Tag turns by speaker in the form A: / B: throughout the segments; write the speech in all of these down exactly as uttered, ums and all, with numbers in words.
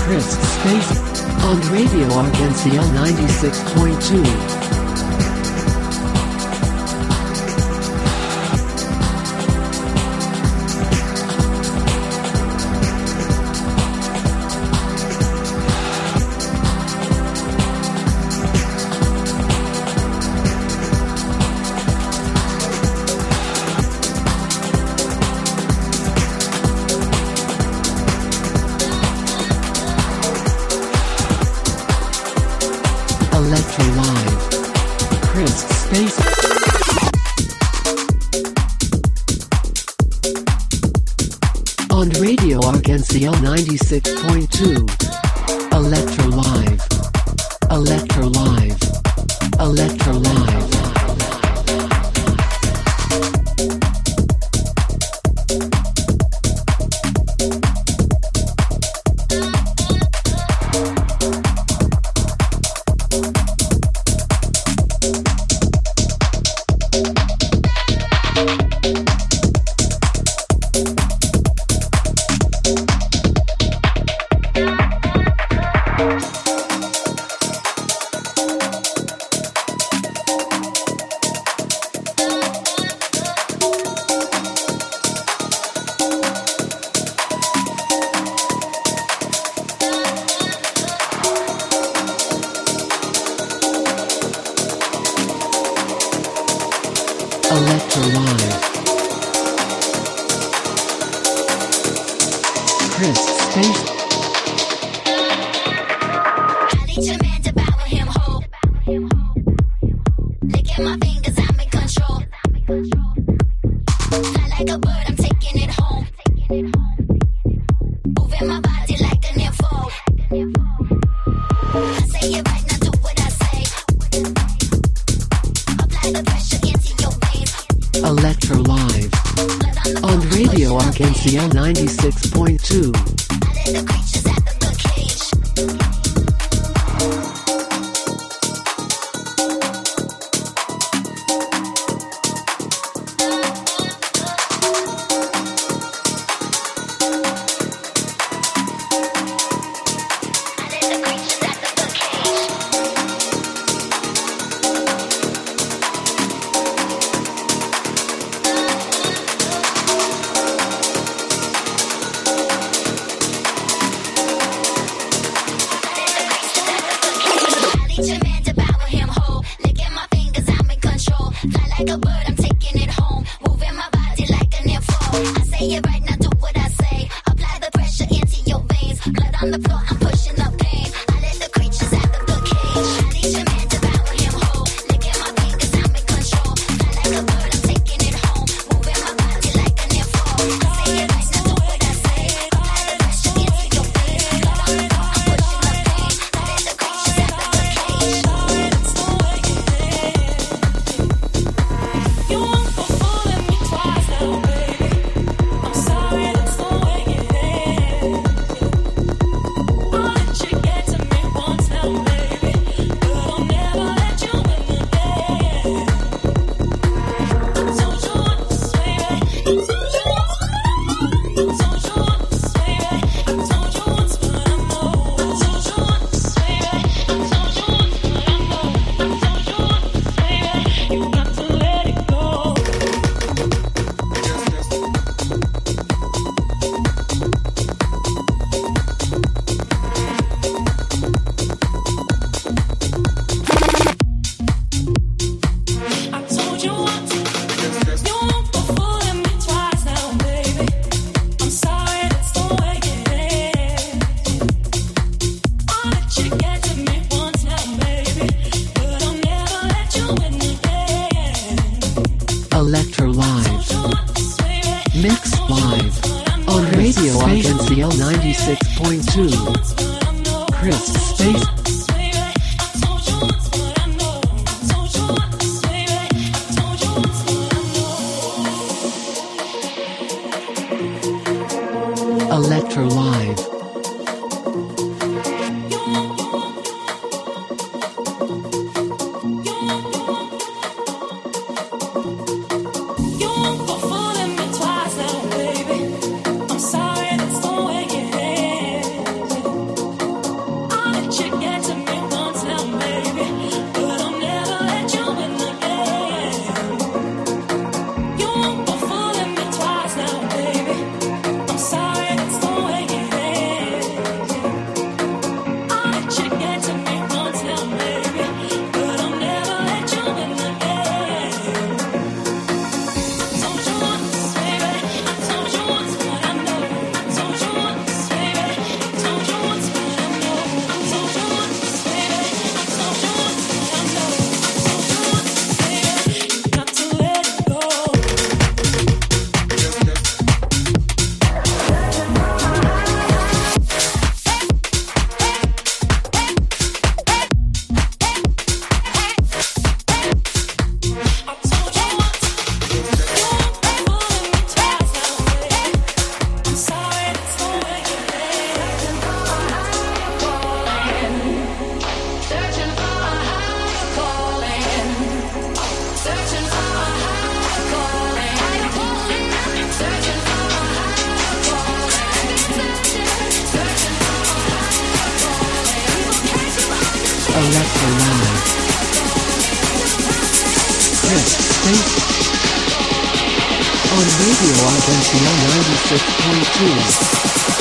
A: Chris Space on Radio Argencia ninety-six point two. Electro Live. Chris Space. On Radio Argencia ninety-six point two. Electro Live. Electro Live. Electro Live. Electro Live. Chris Space.
B: I need your man to bow with him whole. Licking my fingers, I'm in control. Fly like a bird, I'm taking it home. Moving my body like an info. I say it right now, do what I say. Apply the pressure into your veins.
A: Electro Live. On Radio Argencia ninety-six point two.
B: I let the creatures out of the cage. Your man to bow with him whole. Licking my fingers, I'm in control. Fly like a bird, I'm taking it home. Moving my body like an info. I say it right now, do what I say. Apply the pressure into your veins. Blood on the floor, I'm pushing the pain. I let the creatures out of the cage. I need your man to bow with him whole. Licking my fingers, I'm in control. Fly like a bird, I'm taking it home. Moving my body like an info. I say it right now, do what I say. Apply the pressure into your veins. Blood on the floor, I'm pushing the pain. I let the creatures out of the cage.
C: You want for fooling me twice now, baby. I'm sorry, that's the way it is. I'll let you get to me once now, baby, but I'll never let you win again. I told you once, baby. I told you once, I told you once, baby. I told you once, but I know. I told you once, baby. I told you once, but I know. I told you once, baby. You got to let it go. I told you once, you won't for fooling me twice now, baby. I'm sorry, that's the way it is. I'll let you get to me once now, baby, but I'll never let you win again.
A: Electro Live.
C: Told you once, baby.
A: Mix Live. On Radio Argencia ninety-six point two. Chris Space. Electro Live.
C: I'm sorry, that's the way it is.
A: Electro Live. Chris Space. On Radio Argentina ninety-six point two.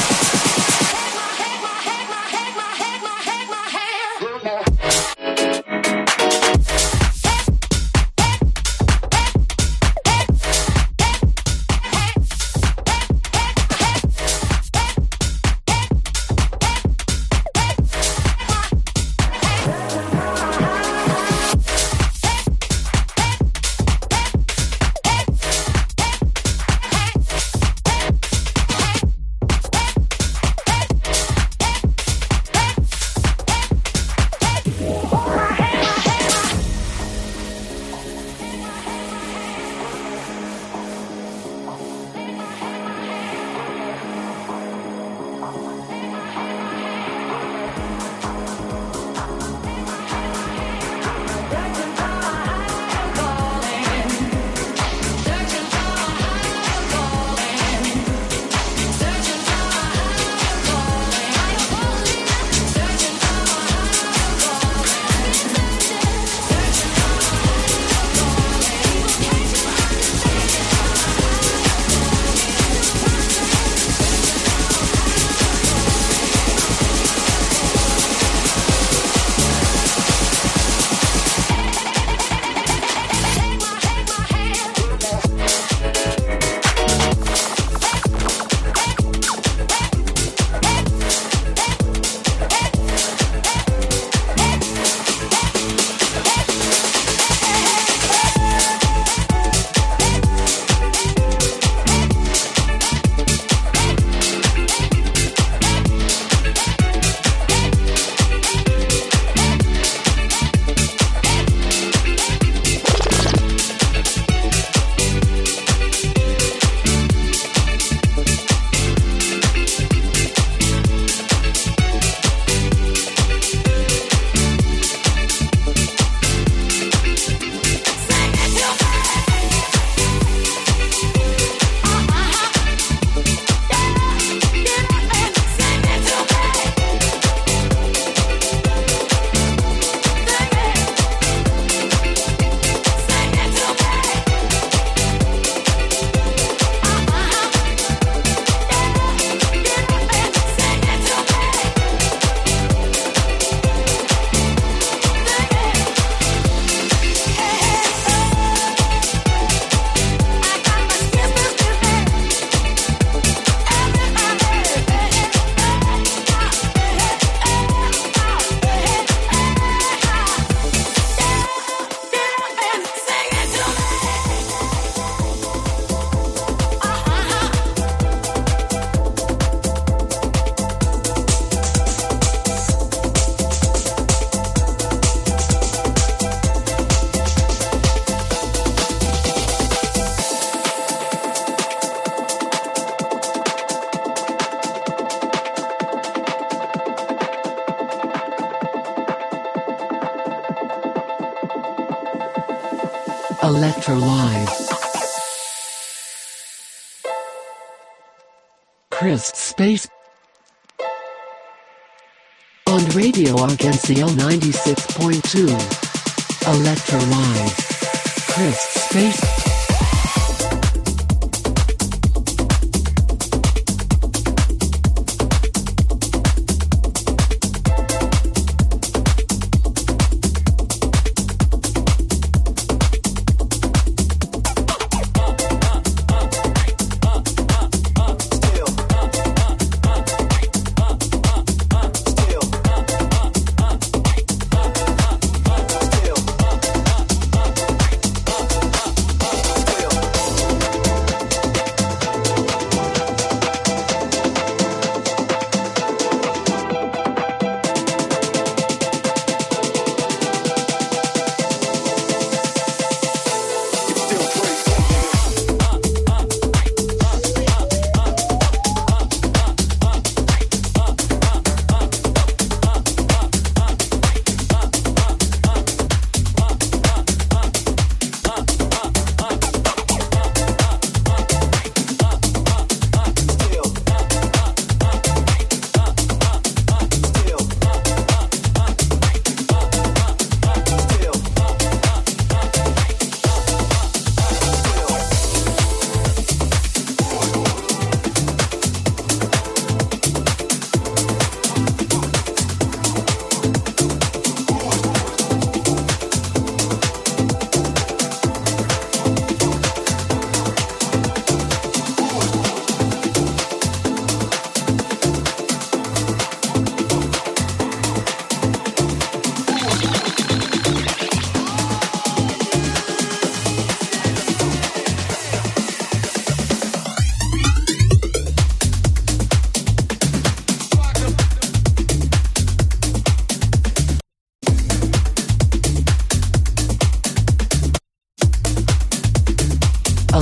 A: Electro Live. Chris Space. On Radio Argentina ninety-six point two. Electro Live. Chris Space.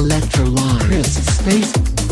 A: Electro Live. Chris Space.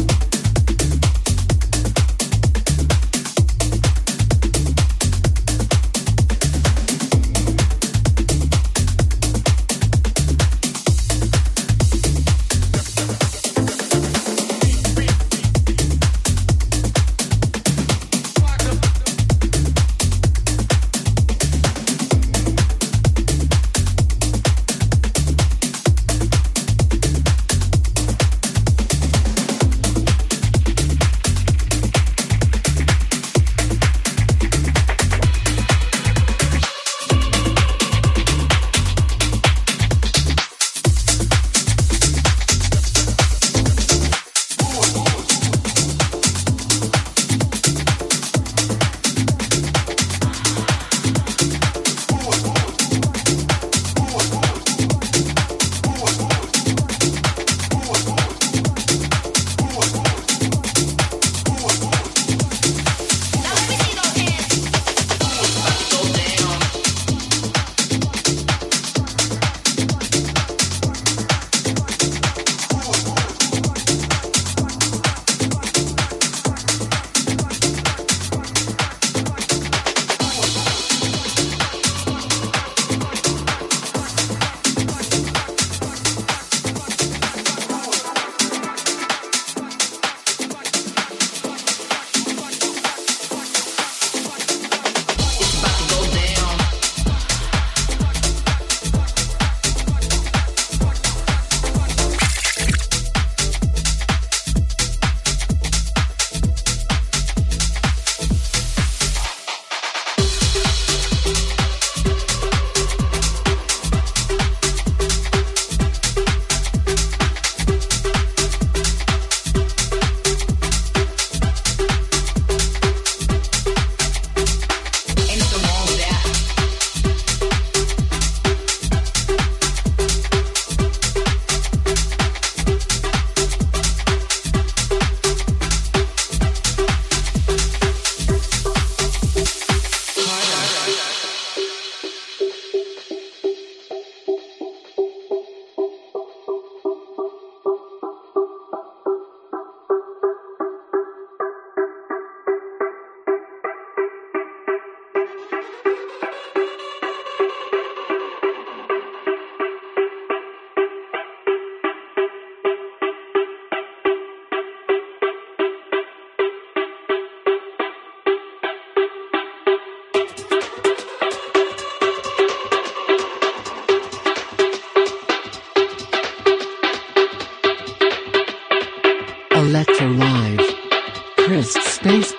A: Electro Live. Chris Space.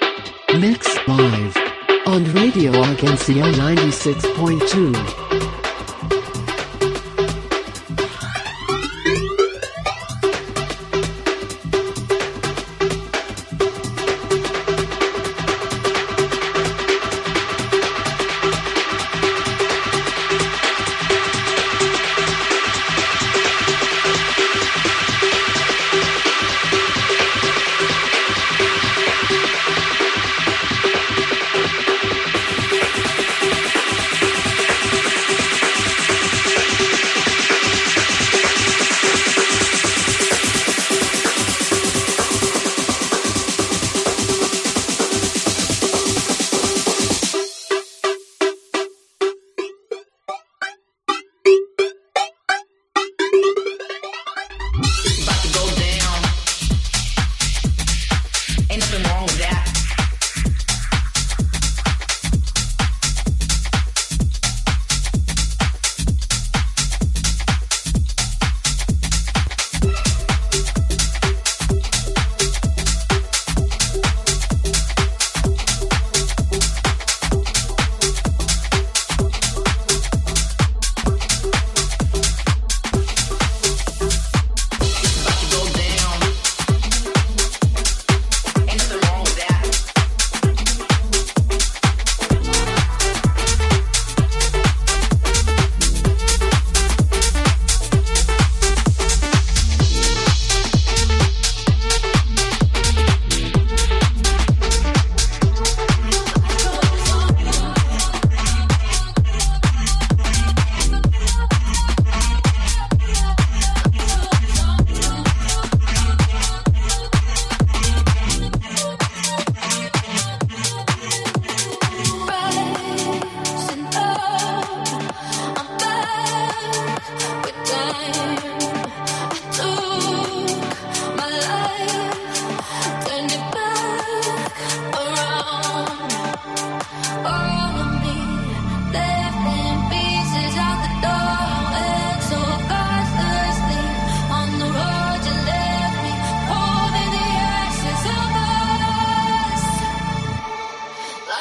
A: Mix Live. On Radio Argencia ninety-six point two.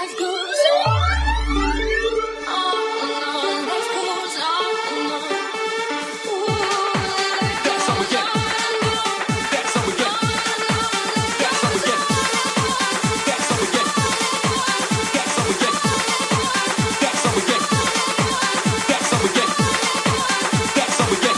C: life goes on. On, life goes on. Ooh,
D: That's how we get. That's how we get. That's how we get. That's how we get. That's how we get. That's how we get. That's how we get. That's how we get.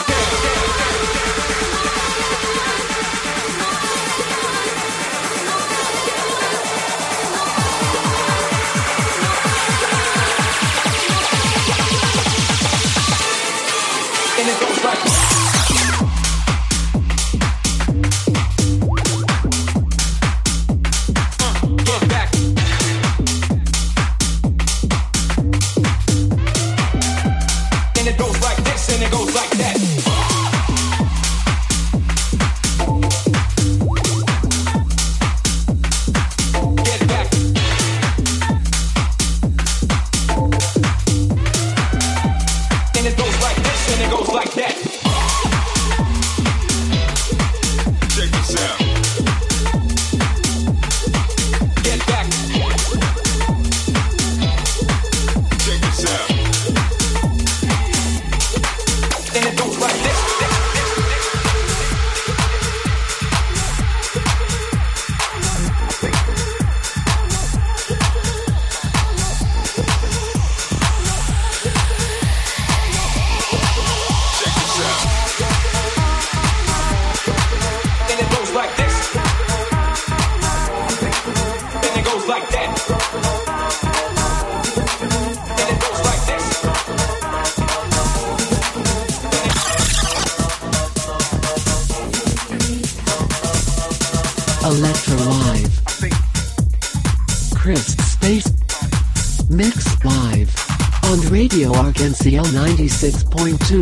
D: And it goes like get back. And it goes like this, and it goes like that. Get back. And it goes like this, and it goes like that. Check this out. Get back. Check this out. And it goes like this. Check this out. And it goes like this. And it goes like that. And it goes like this.
A: Electro Live. Chris Space Mix Live on Radio Arc-en-Ciel ninety-six point two.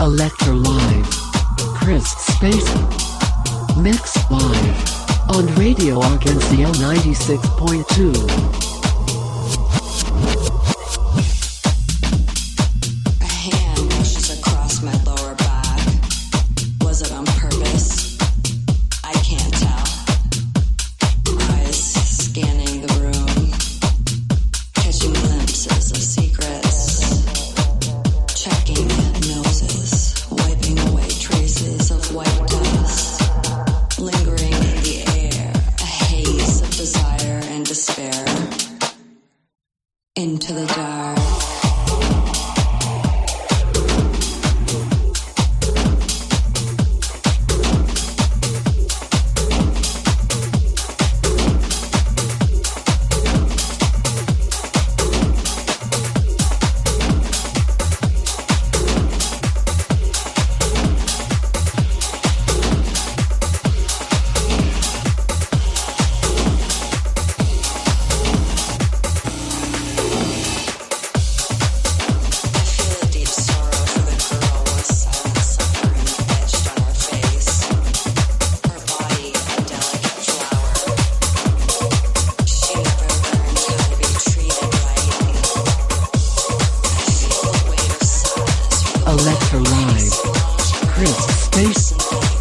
A: Electro Live. Chris Space. Mix live. On Radio Arkansas ninety-six point two.
E: Into the dark.
A: Electro Live. Chris Space.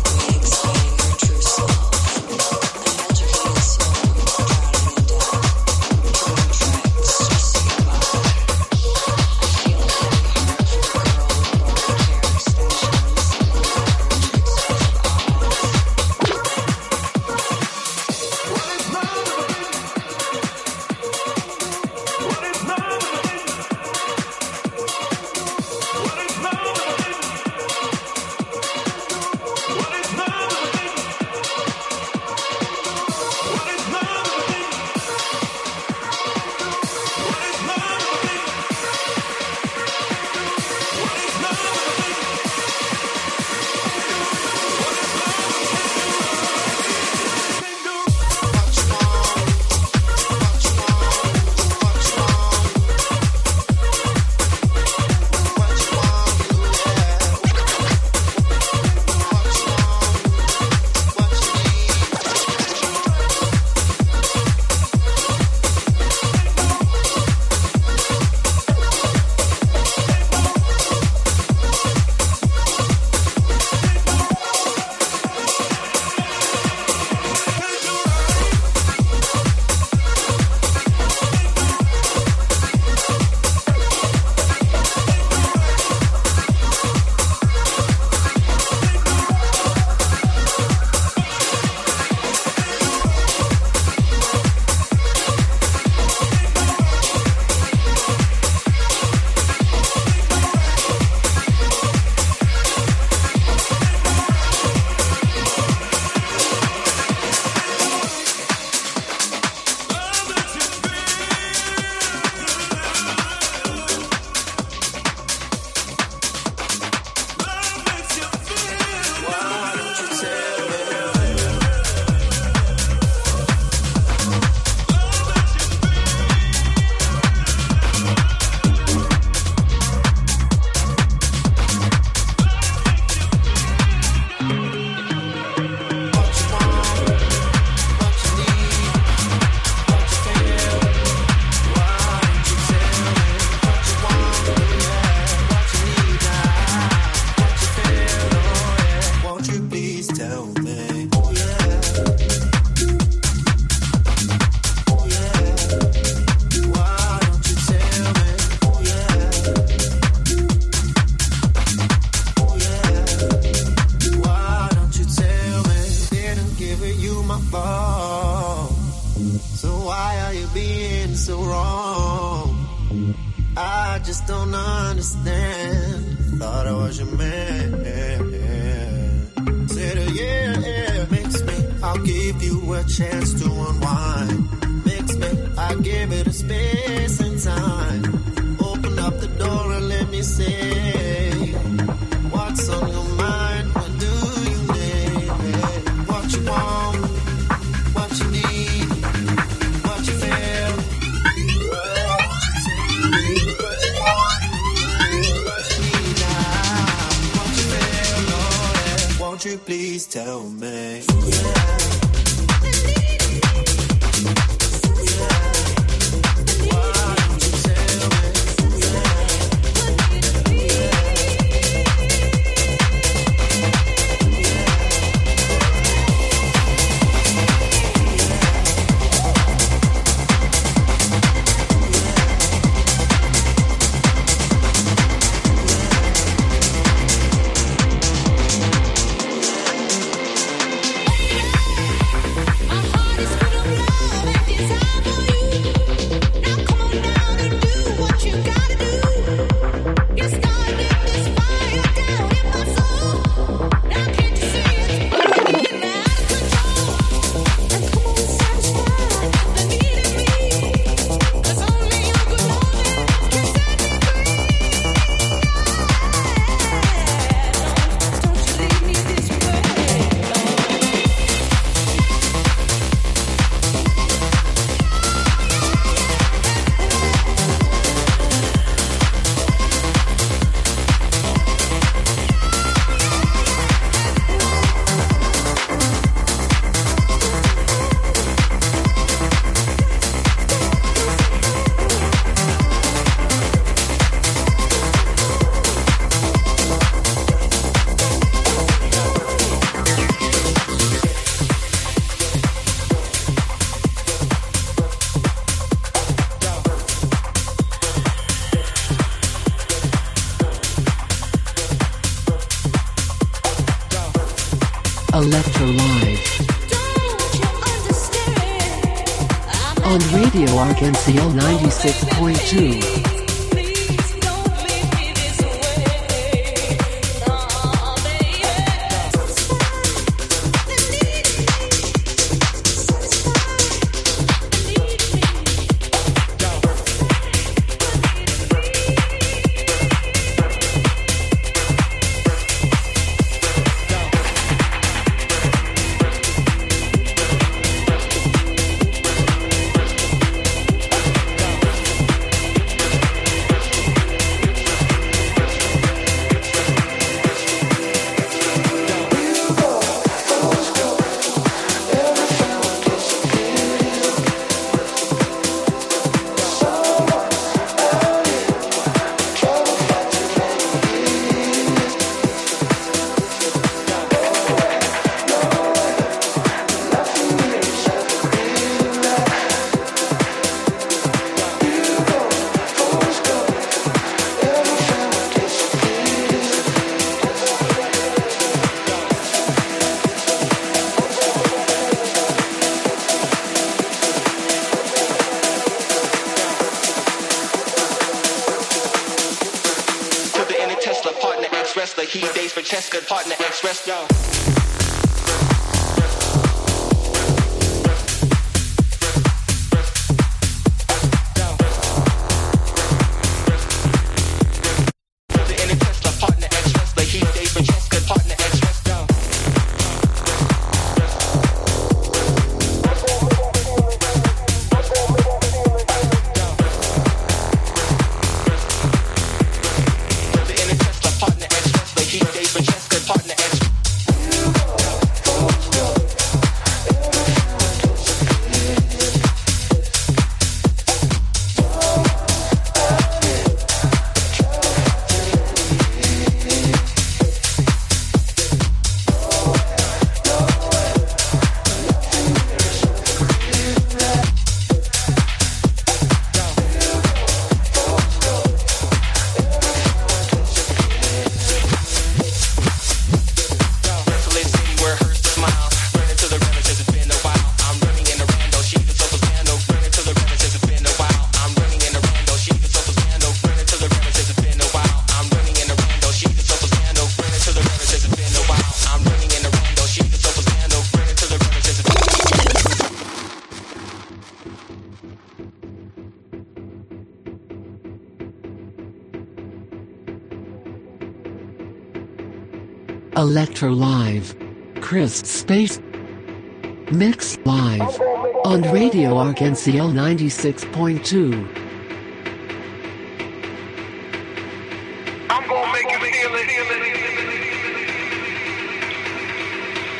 F: I just don't understand. Thought I was your man. Said, oh, yeah, yeah, mix me. I'll give you a chance to unwind. Mix me, I give it a space and time. Open up the door and let me say what's on your mind. What do you need? What you want? What you need? What you feel? What you want? What you need now? What you please tell me.
A: Electro Live on Radio Arc-en-Ciel ninety-six point two.
E: Wrestler, he dates for Cheska, partner ex-wrestler.
A: Electro Live. Chris Space Mix Live on Radio Arc-en-Ciel ninety-six point two.
G: I'm gonna make you feel it.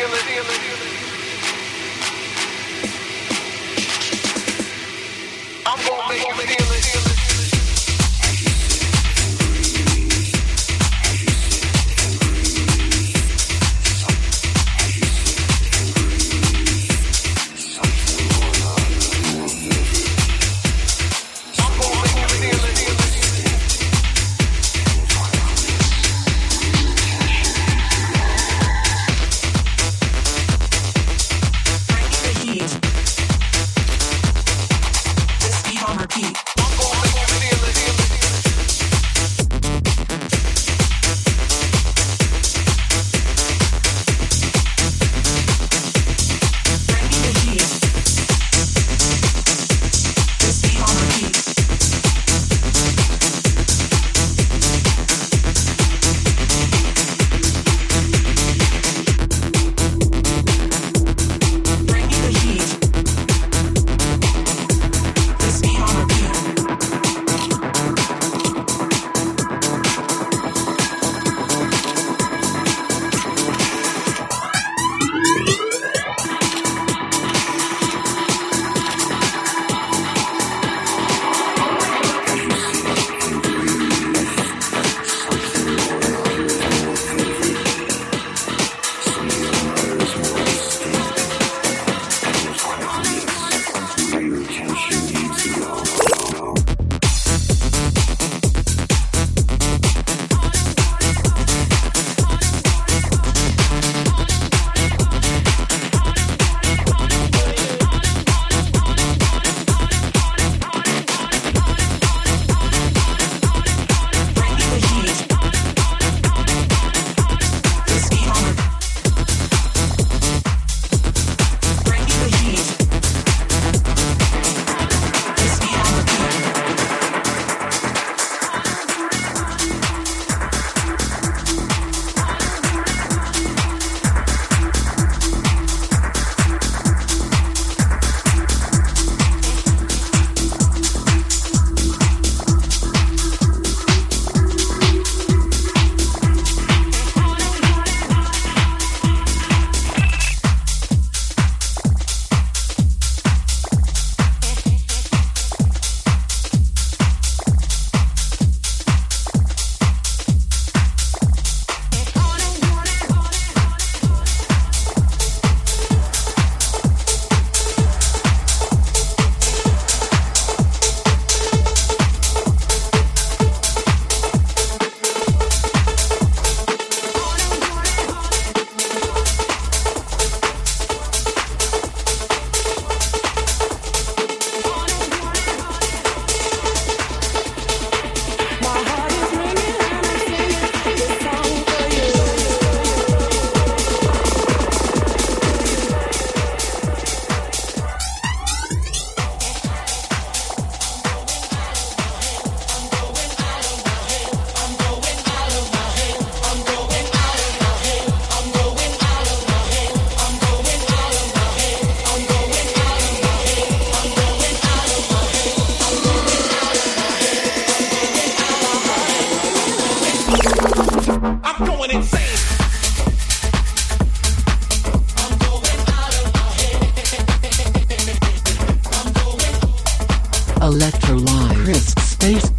A: Electro Live Chris Space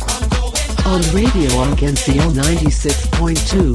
A: on Radio Argencio ninety-six point two.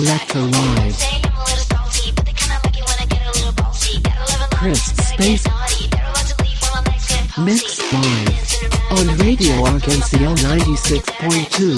A: Electro Live. Chris Space Mix Live on Radio Arc-en-Ciel ninety-six point two.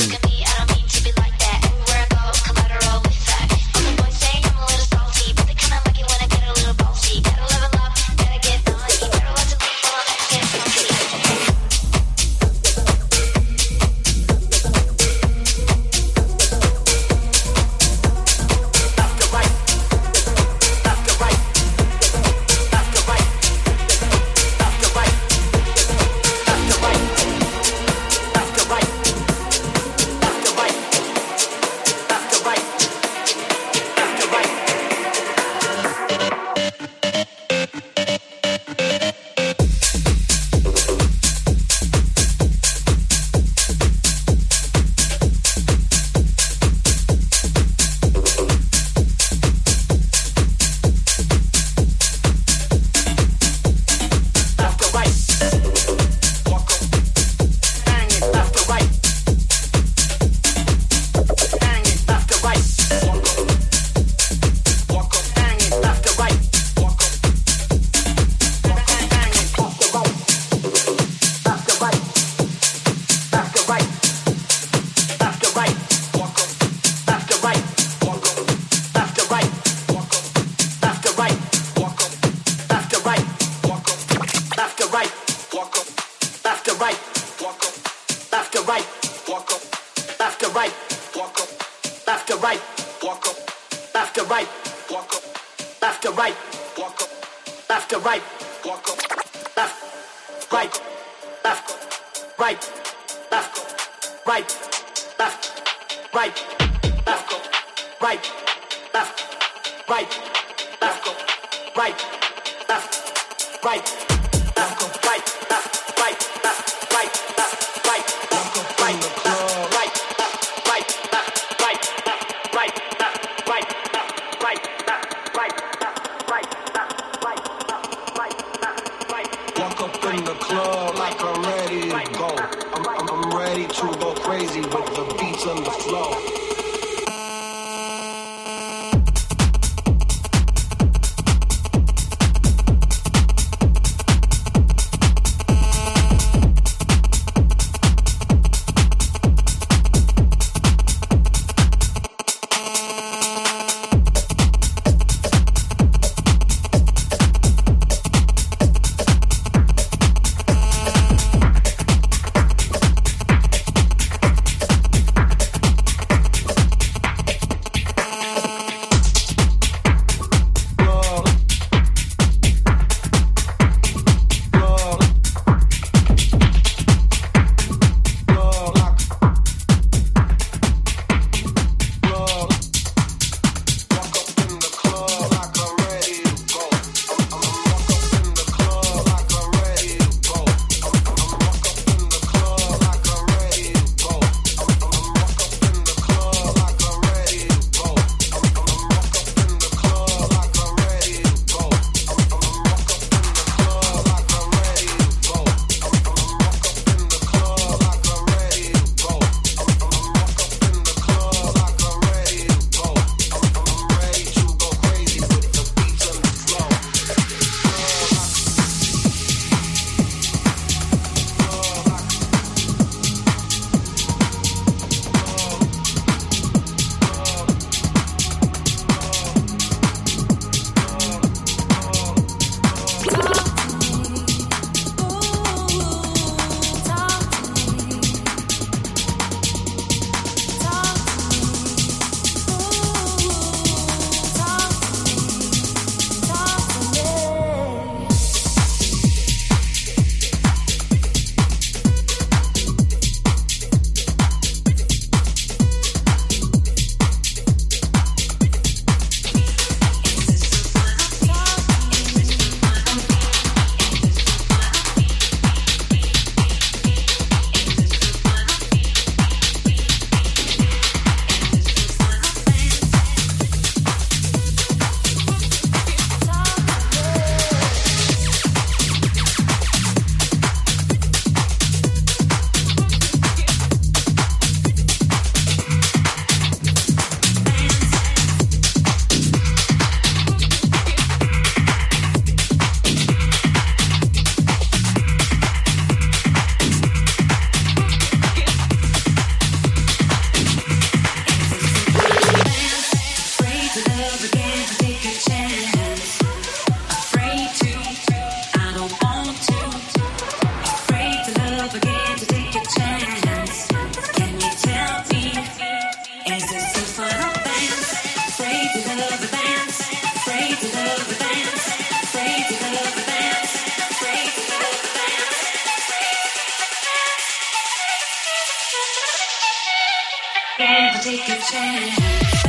C: take a chance.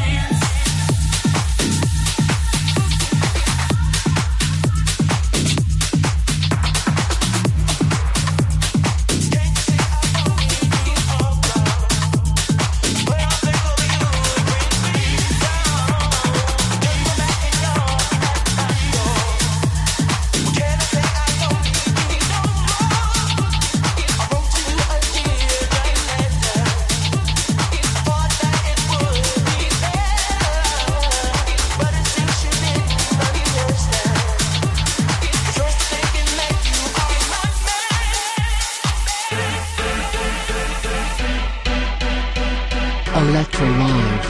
A: Electro Live.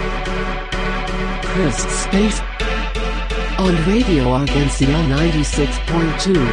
A: Chris Space. On Radio Argencia ninety-six point two.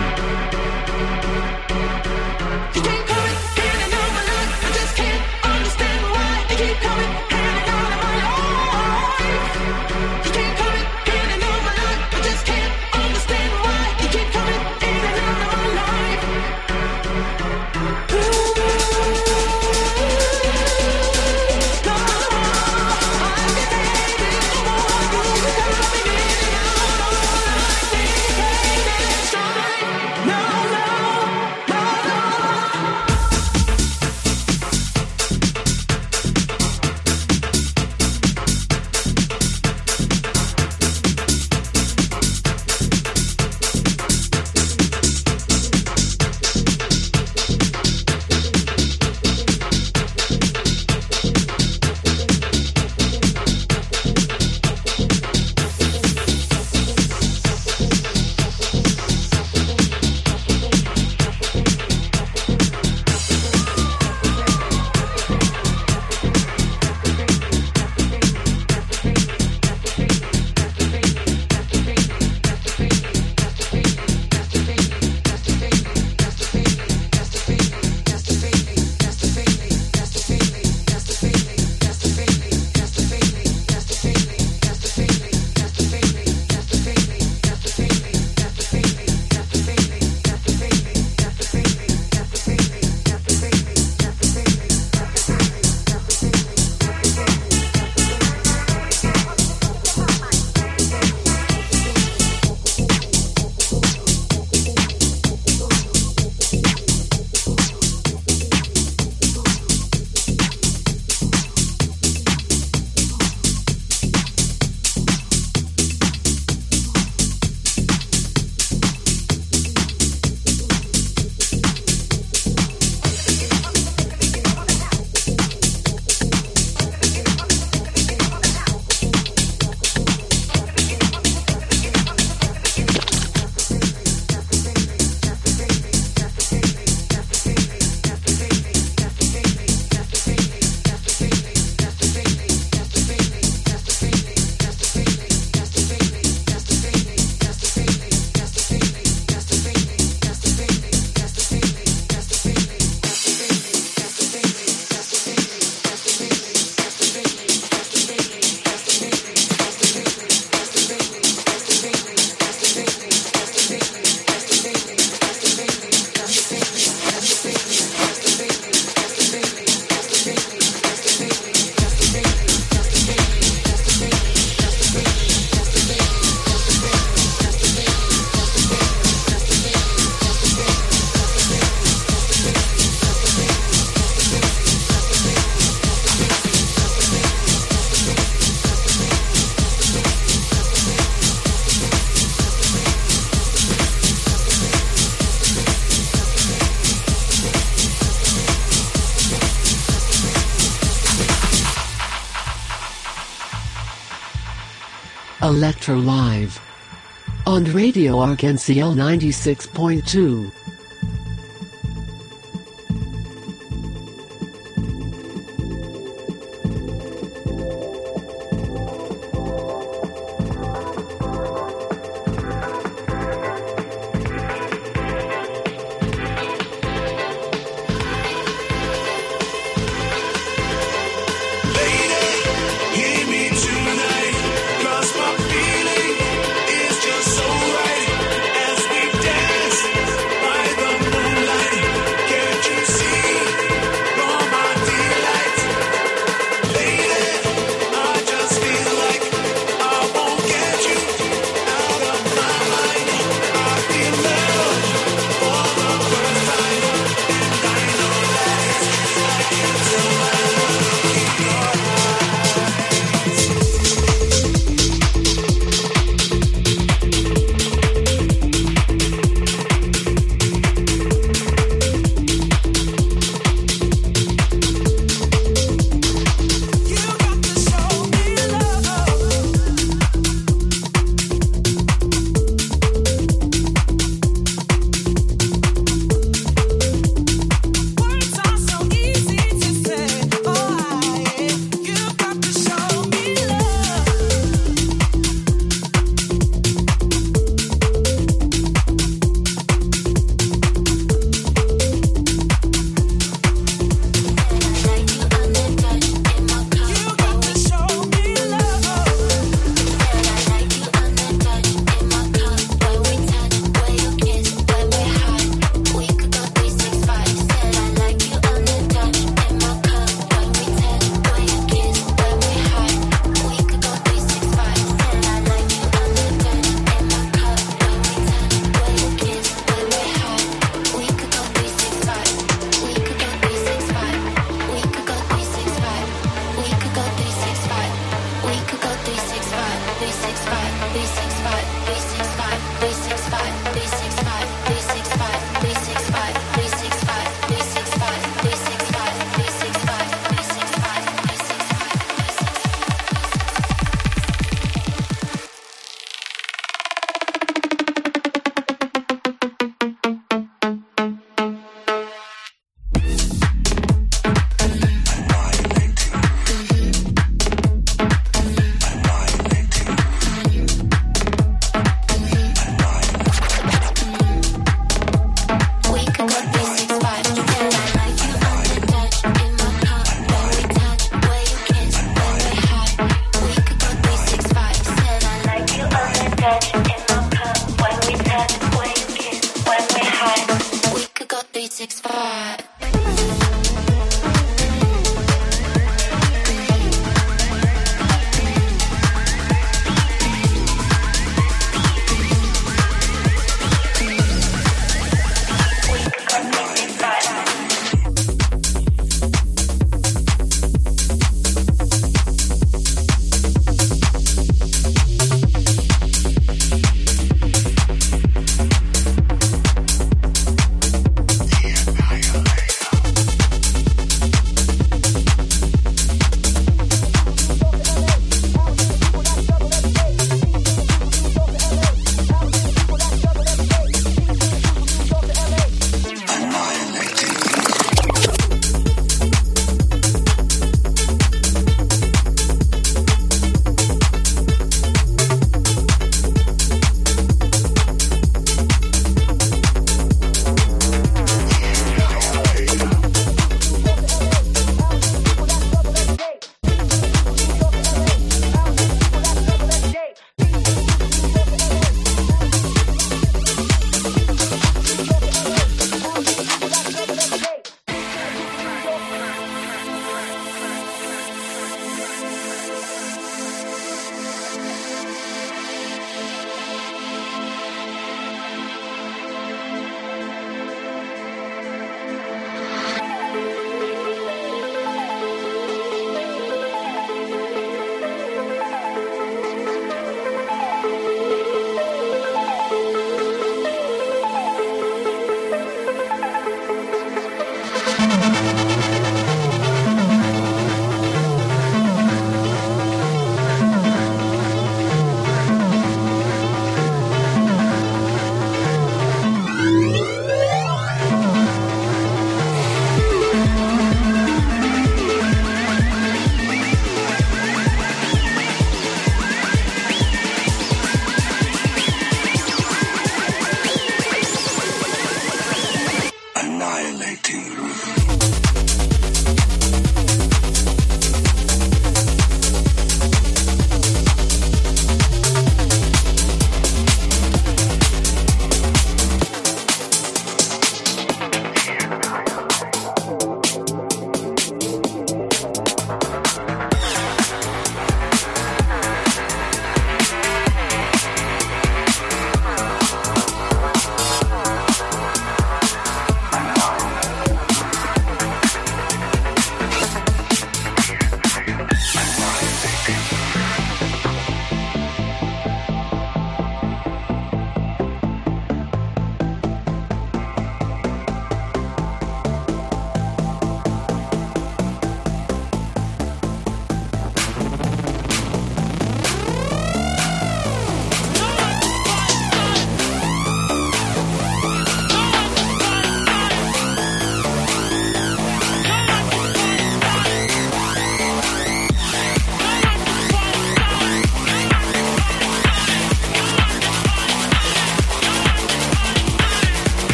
A: Electro Live. On Radio Argencia ninety-six point two.
G: Feeling is just so right as we dance.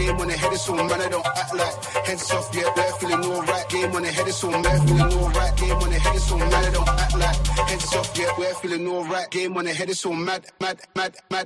G: game on the head, it's all man, I don't act like. Heads off, yeah, we're feeling alright. Game on the head, it's all man, feeling alright. Game on the head, it's all man, I don't act like. Heads off, yeah, we're feeling alright. Game on the head, it's all mad, mad, mad, mad.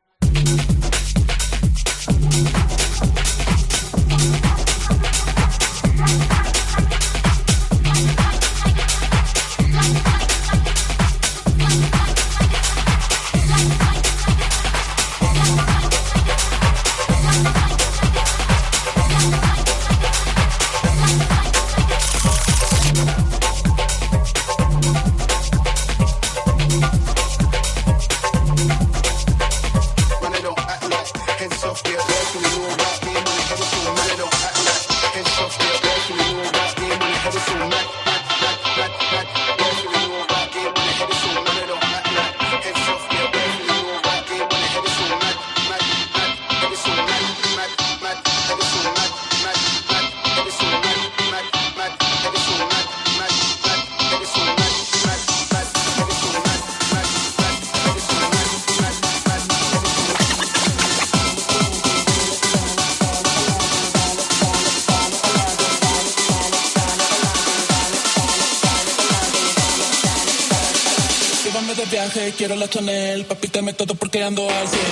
H: Quiero la Chanel, papi, dame todo porque ando al cien.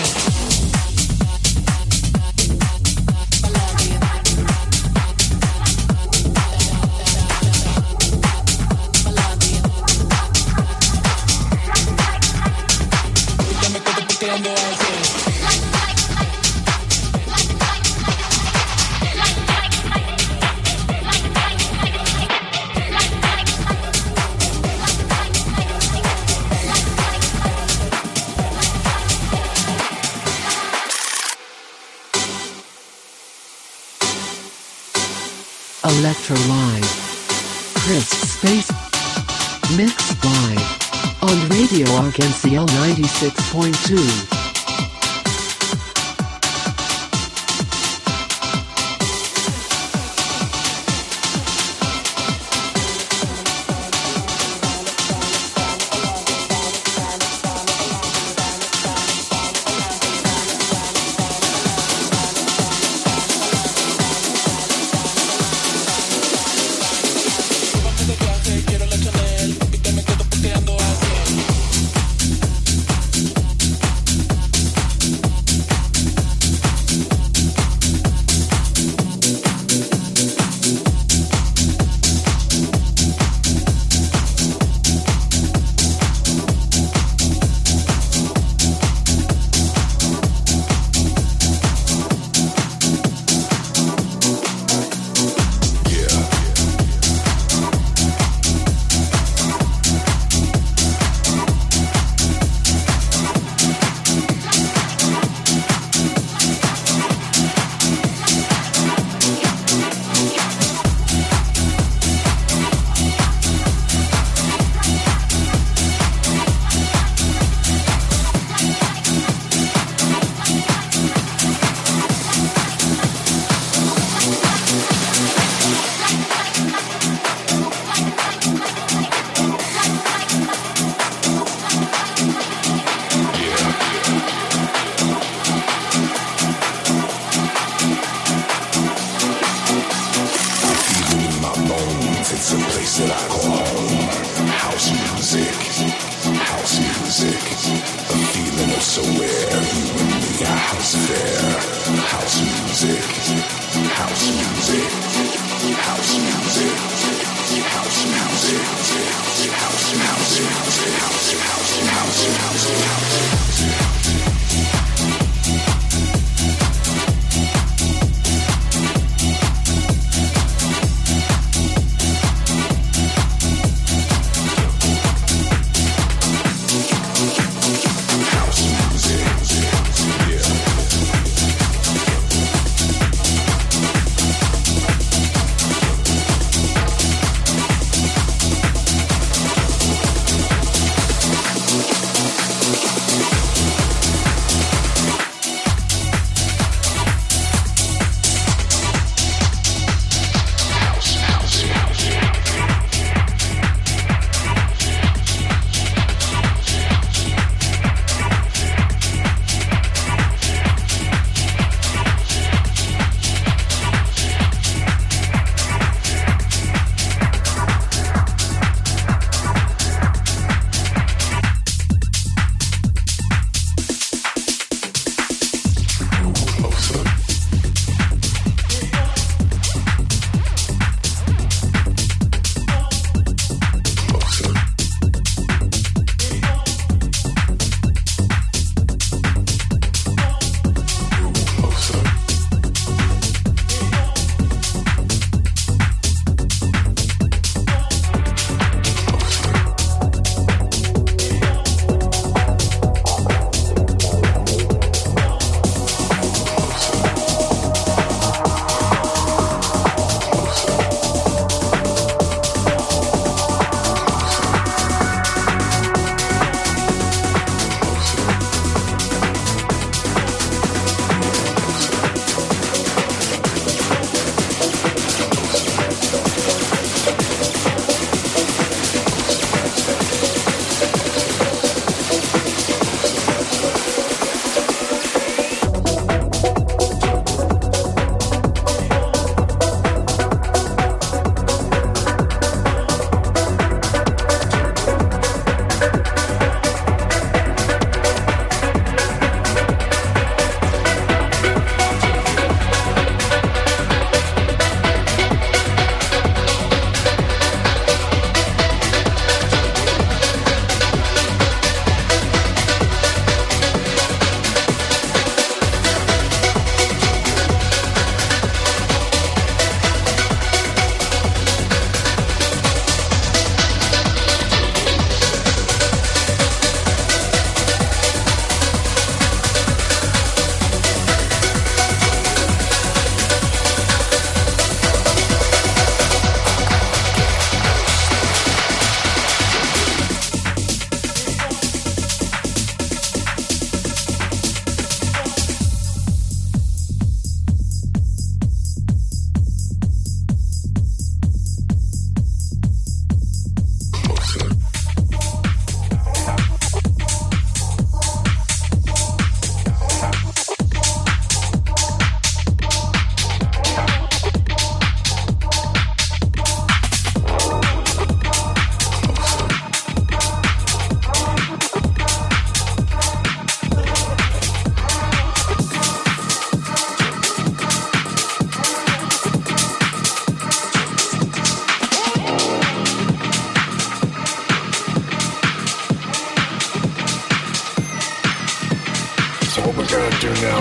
A: Electro Live. Chris Space. Mixed live. On Radio Arc-en-Ciel ninety-six point two.
H: Quiero la Chanel, papi, dame todo porque ando al cien.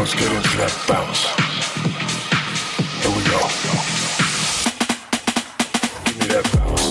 I: let's get into that bounce. Here we go. Give me that bounce.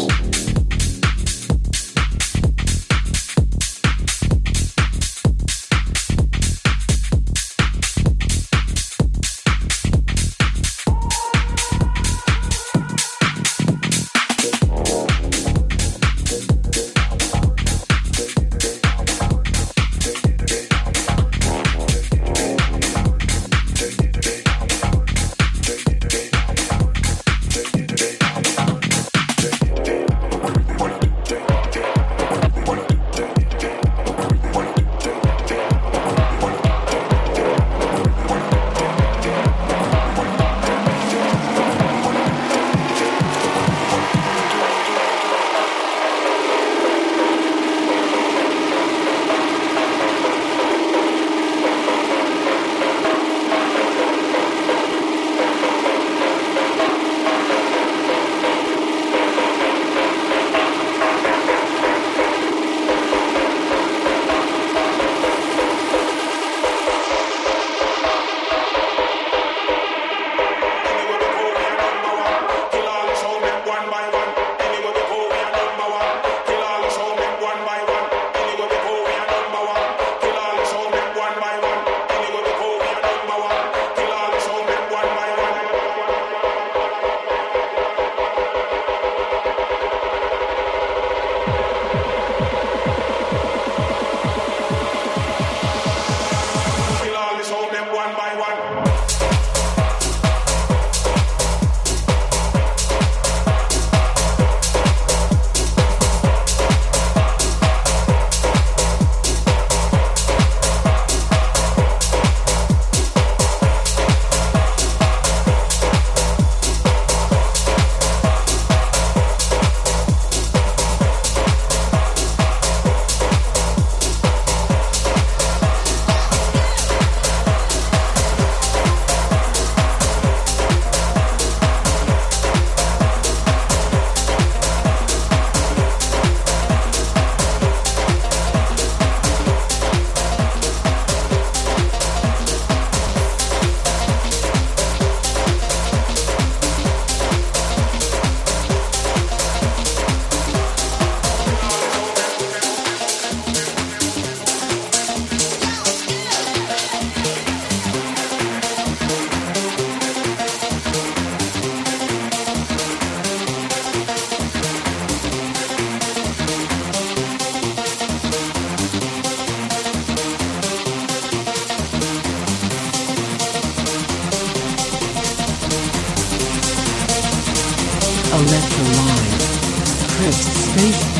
A: Electro Live. Chris Space.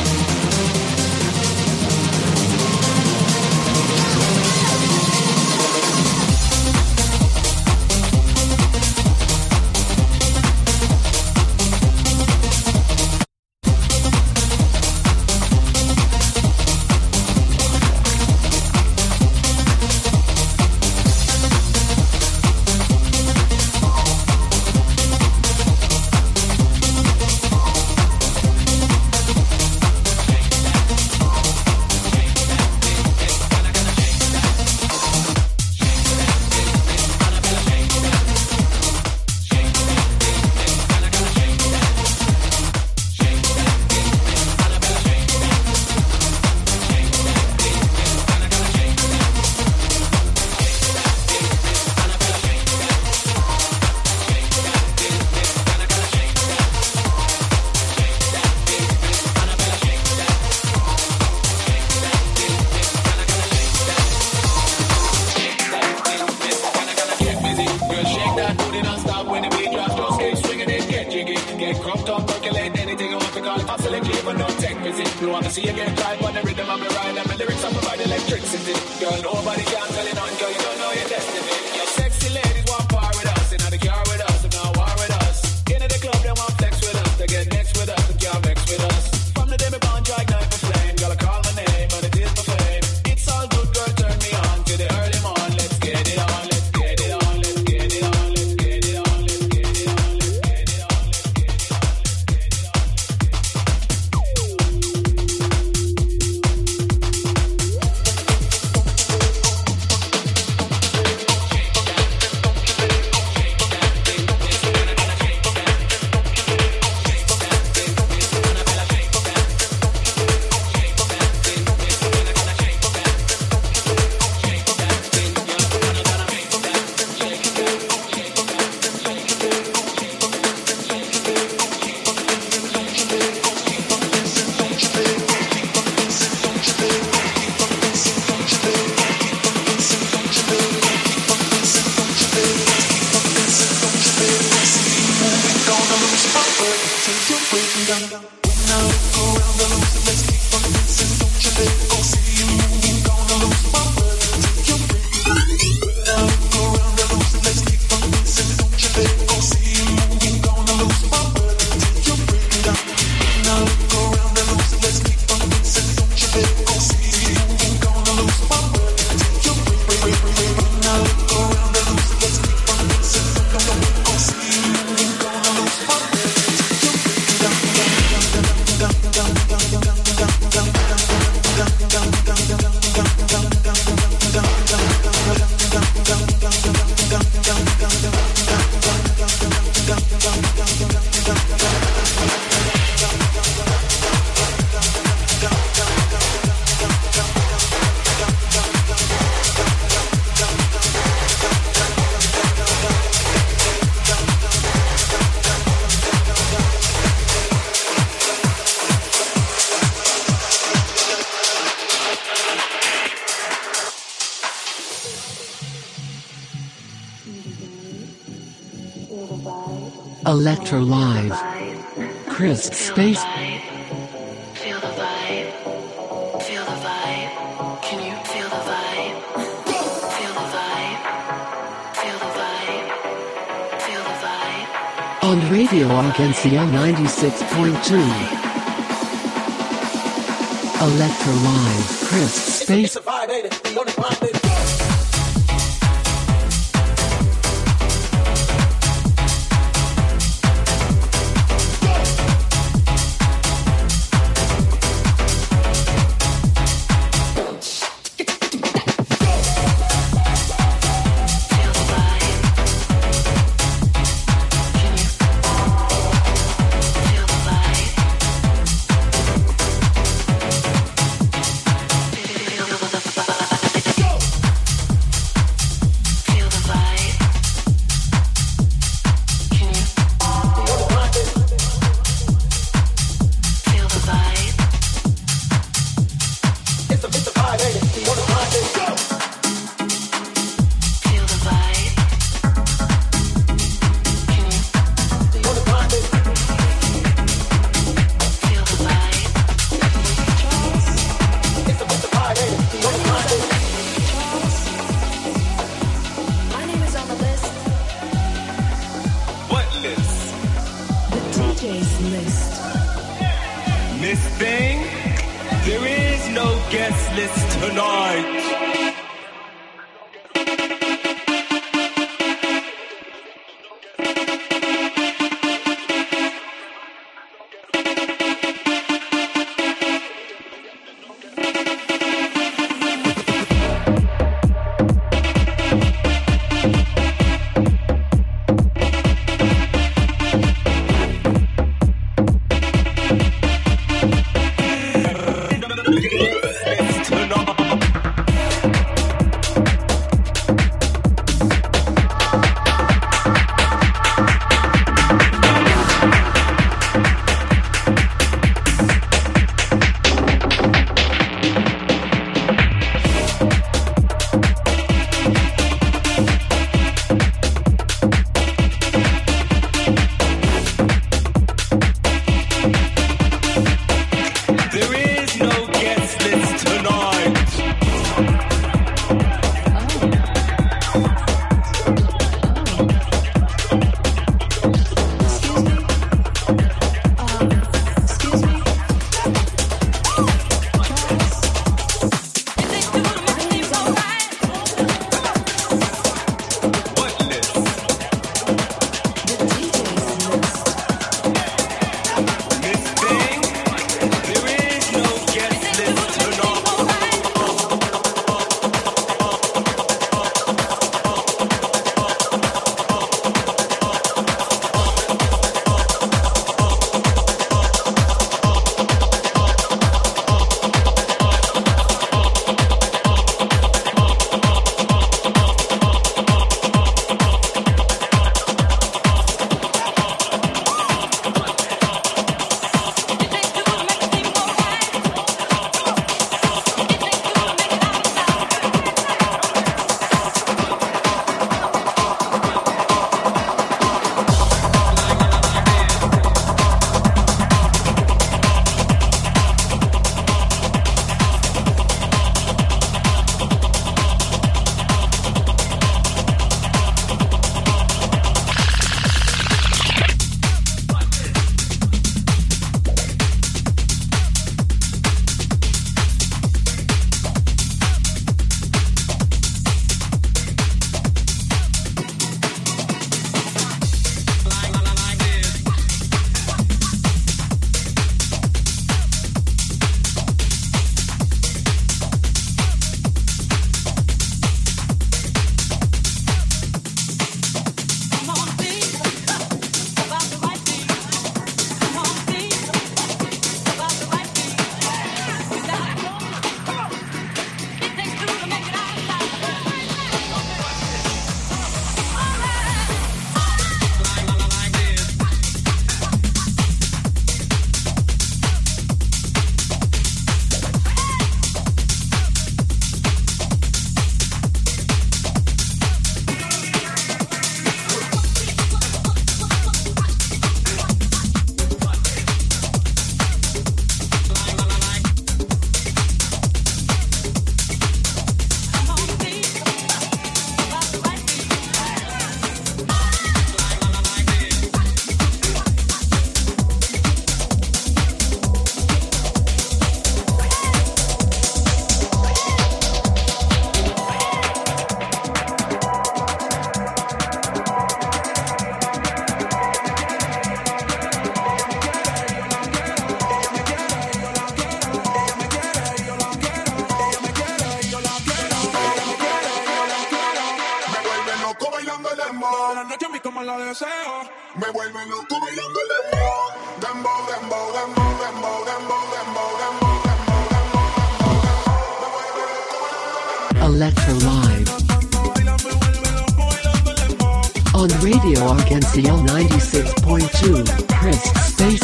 A: Electro Live. Chris Space.
J: Feel the vibe. Feel the vibe. Can you feel the vibe? Feel the vibe. Feel the vibe. Feel the vibe.
A: On Radio Argencia ninety-six point two. Electro Live. Chris Space.
D: It's a vibe, ain't it? You on the vibe, baby.
K: deseo. Me vuelve loco bailando el dembow. Dembow, dembow, dembow, dembow, dembow, dembow, dembow, dembow, dembow, me vuelve loco bailando el dembow.
A: Electro Live. On Radio Argenciel ninety-six point two, Chris Space.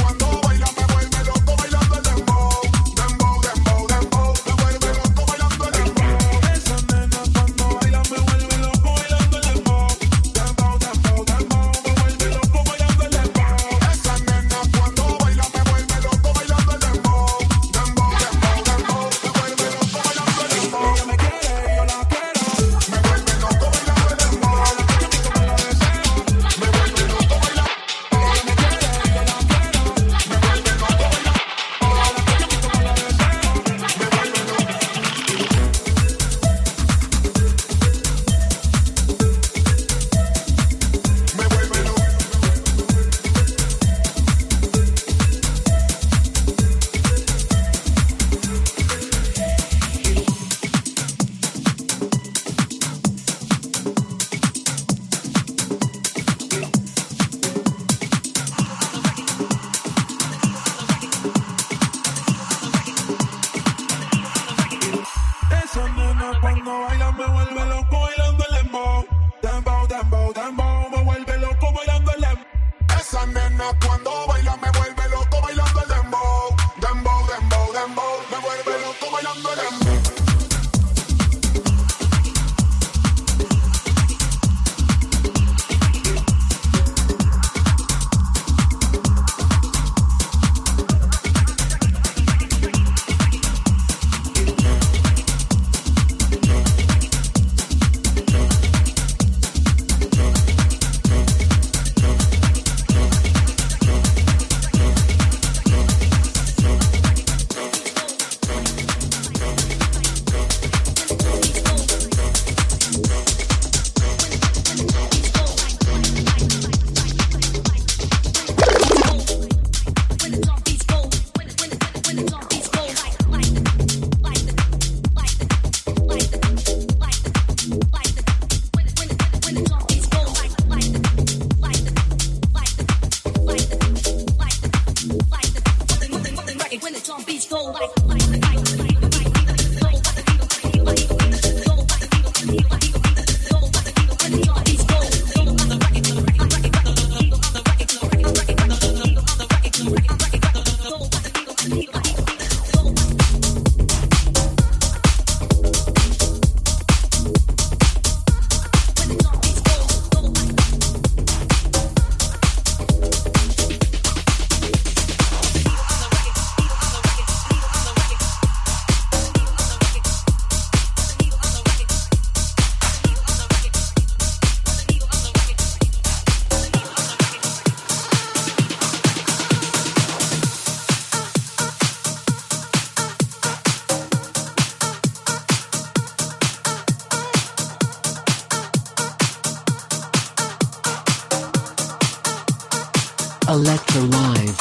A: Electro Live.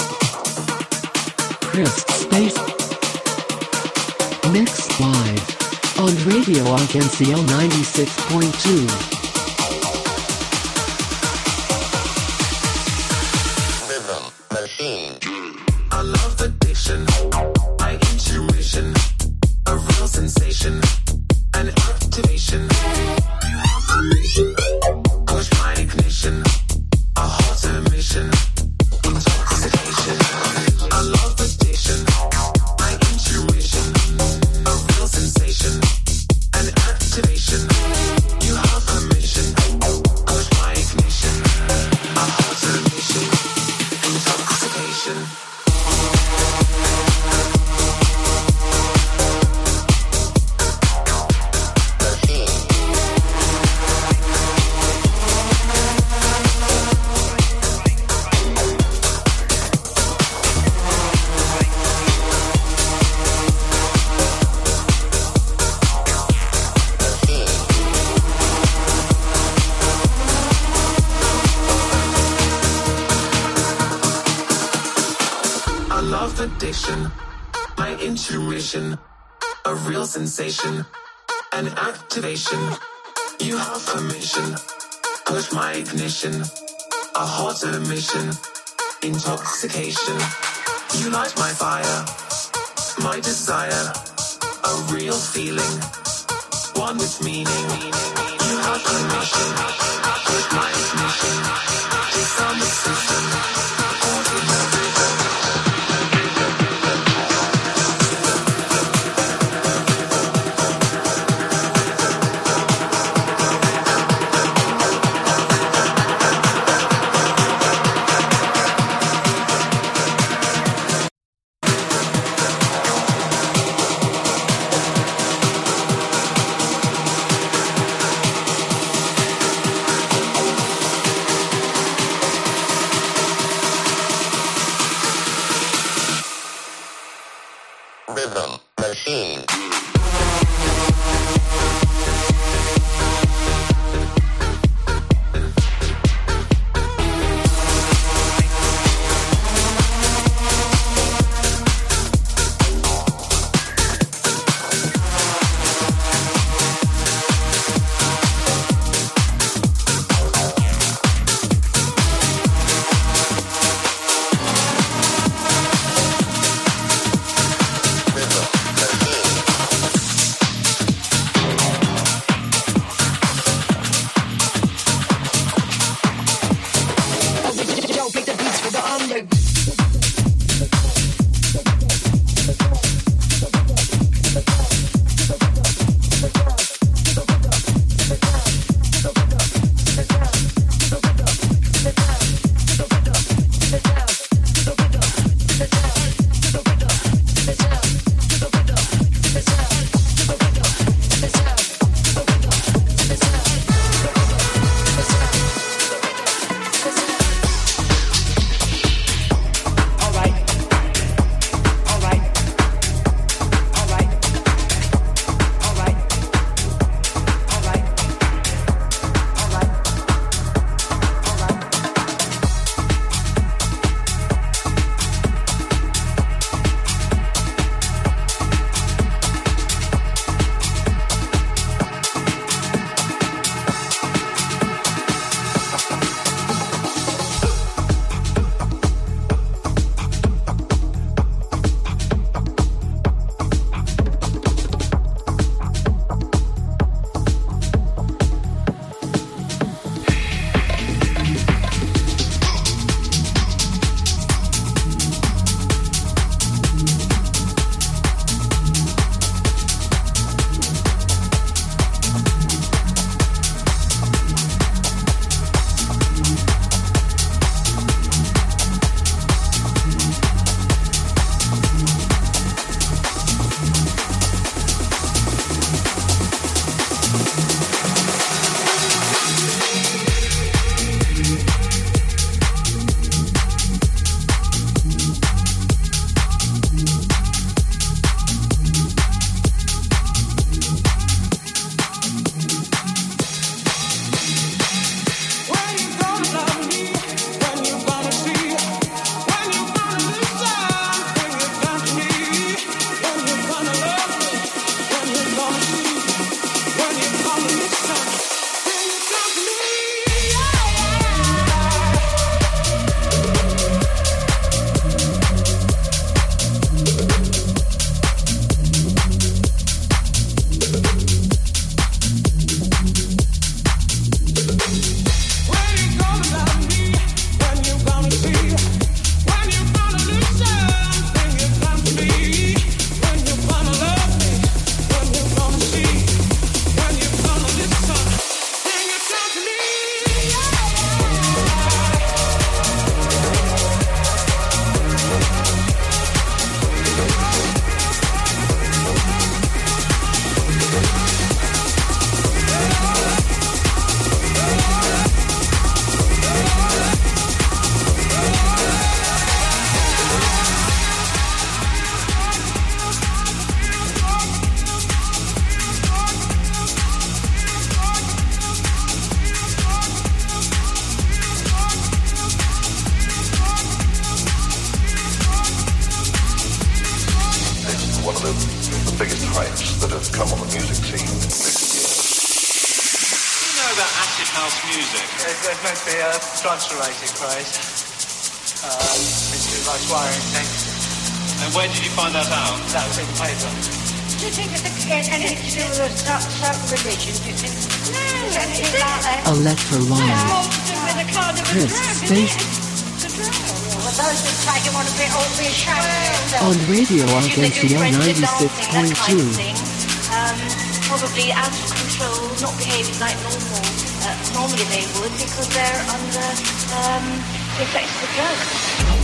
A: Chris Space. Mixed live. On Radio Argenciel ninety-six point two.
L: Rhythm machine. I love the diction, my intuition, a real sensation, an activation. Push my ignition, a hot emission, intoxication. I love the diction, my intuition, a real sensation, an activation. You have permission, push my ignition, a hot emission, intoxication. Addiction, my intuition, a real sensation, an activation. You have permission, push my ignition, a hotter mission, intoxication. You light my fire, my desire, a real feeling, one with meaning. You have permission, with my ignition, disarm the system, caught in the rhythm.
M: Rhythm Machine. Rhythm Machine.
N: house music?
O: There's, there's meant to be a drugs-related craze. Um, it's too much wiring thing.
N: And where did you find that out?
O: That was in the paper.
P: Do you think it's anything to do with a cer- certain religion? Do you think? No, anything like that.
A: Electro
P: It's
A: Line.
P: more to do with a kind of a
A: Chris
P: drug, isn't
A: Station.
P: it? It's a drug. Well, those that take it want to be all be ashamed of themselves.
A: On Radio
P: Do you think
A: Argentio
P: it's friends with
A: ninety-six
P: dancing,
A: point
P: that kind
A: two.
P: of thing? Um, probably out of control, not behaving like normal. Uh, normally they would because they're under um, the effects of the drugs.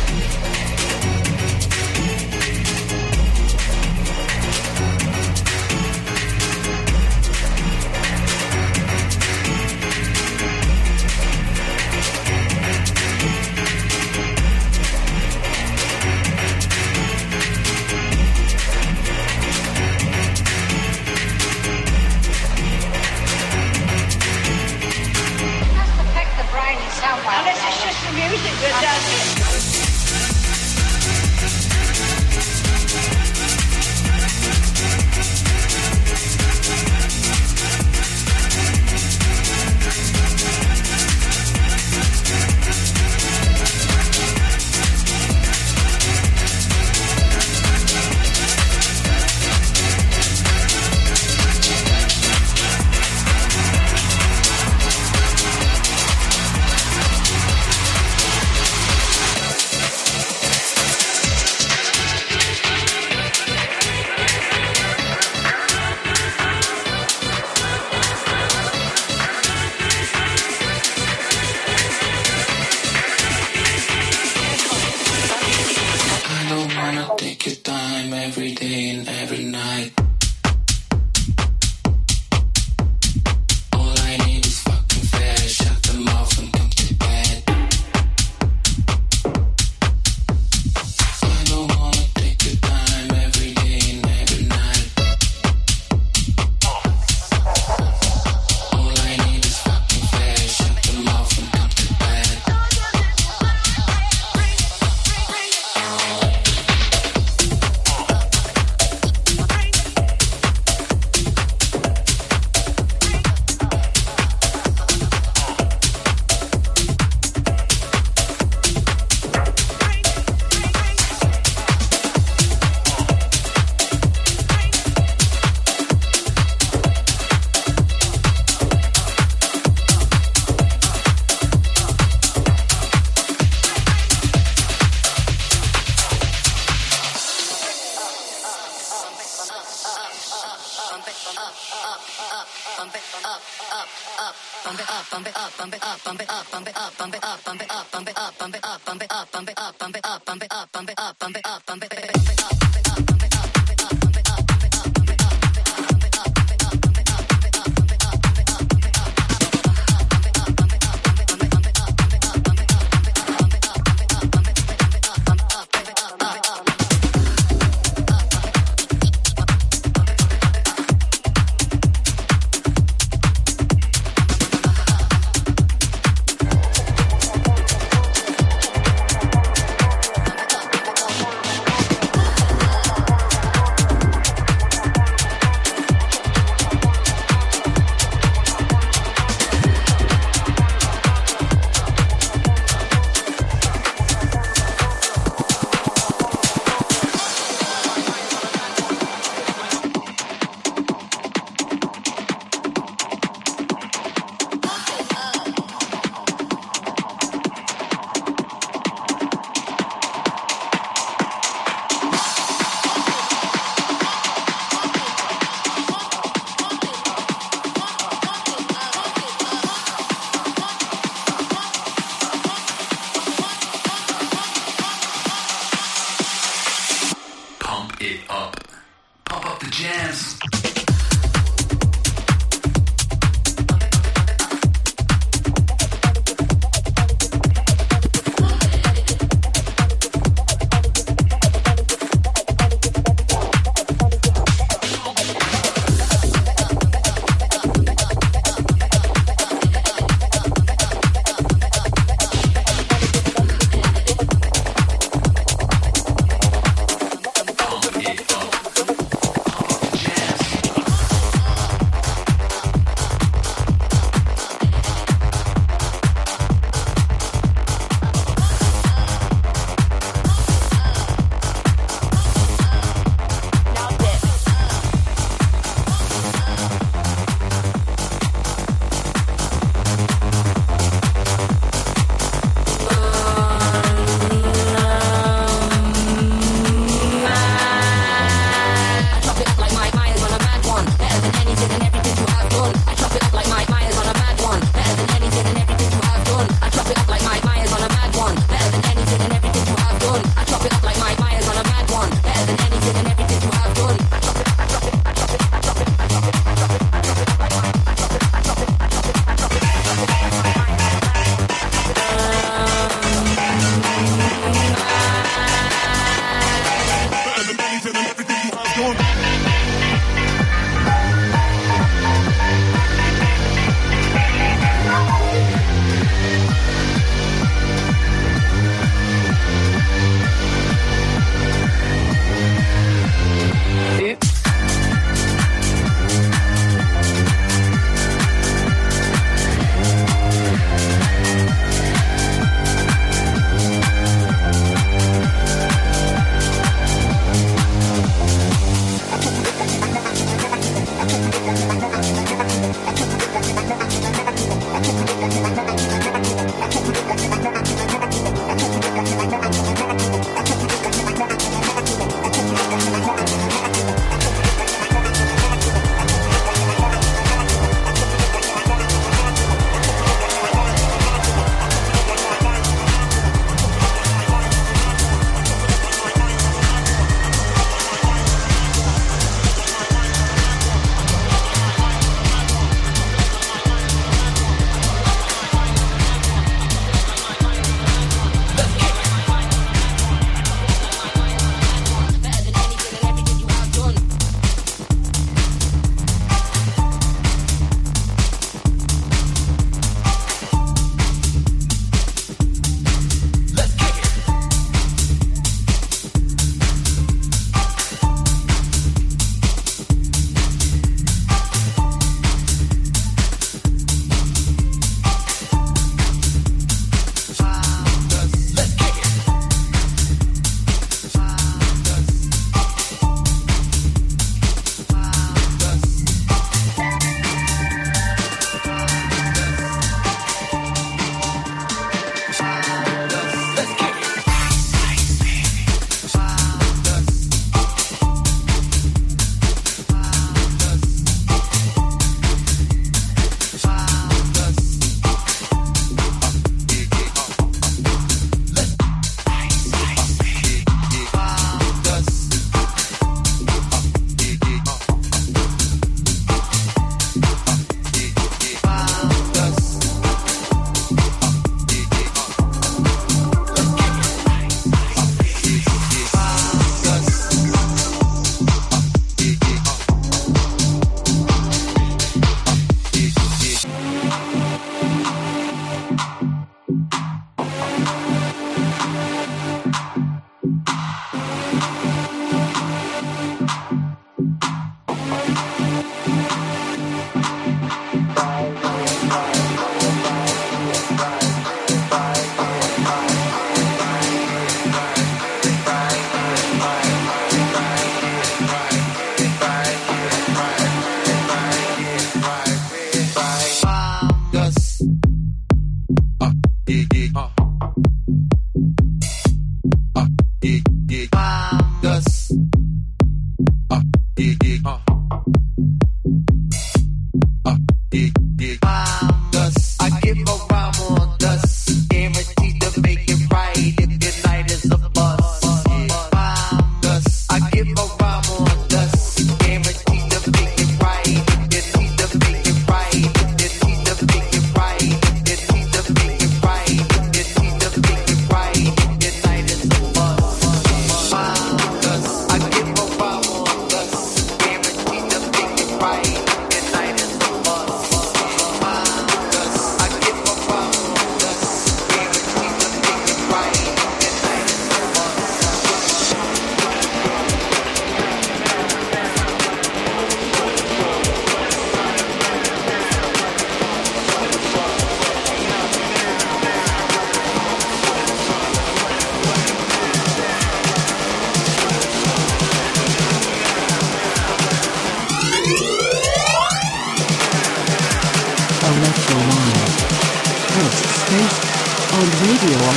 P: Unless it's just the music that does
L: Take your time every day and every night. All I need is fucking fair. Shut them off and come to bed. I don't wanna take your time every day and every night. All I need is fucking fair. Shut them off and come to bed.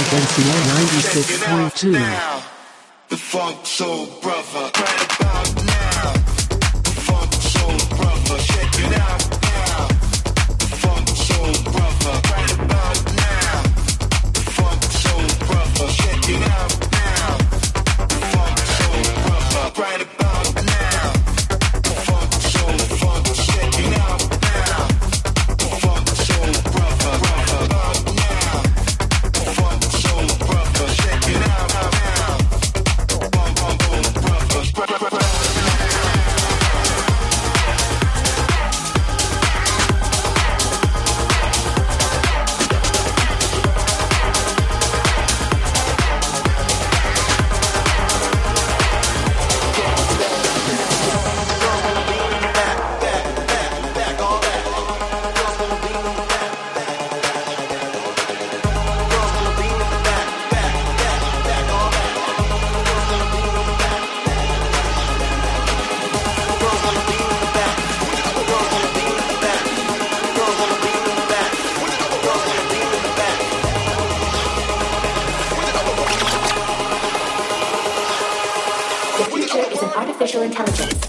A: Argencio ninety-six point two.
K: The funk soul brother, right about now. The funk soul brother, check it out now. The funk soul brother, right about now. The funk soul brother, check it out now. The funk soul brother, right about now. The funk soul funk, check it out now. The funk soul brother, right about now. The funk soul brother, check it out now.
Q: Artificial intelligence.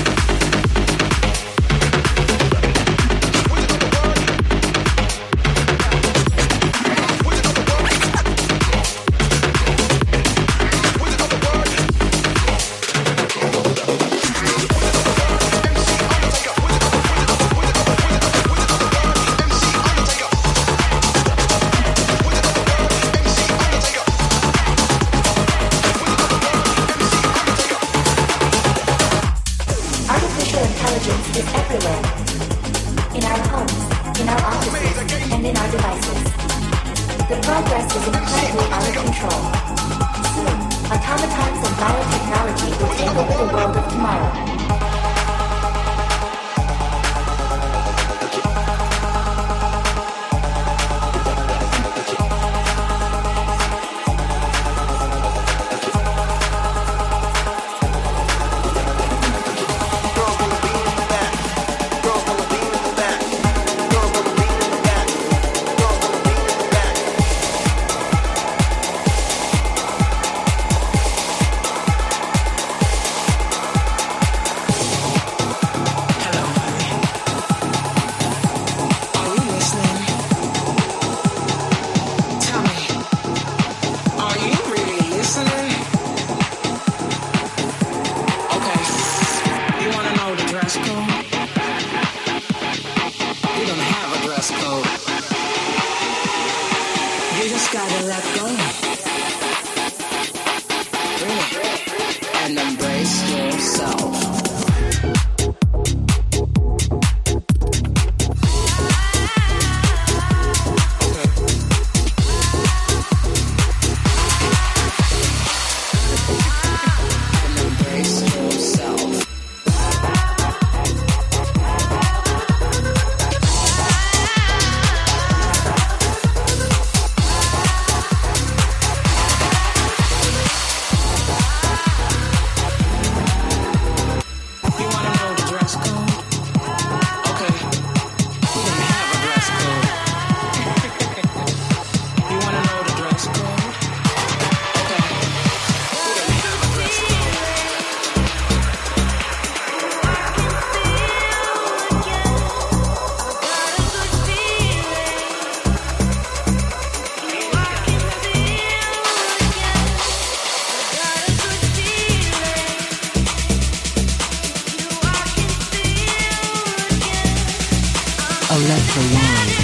A: Electro Live.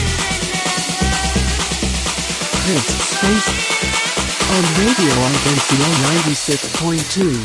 A: Chris Space on Radio Argencio ninety-six point two.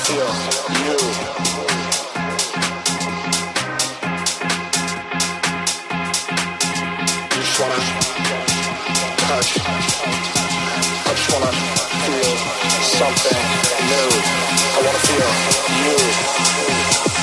K: feel you. You just wanna touch. I just wanna feel something new. I wanna feel you.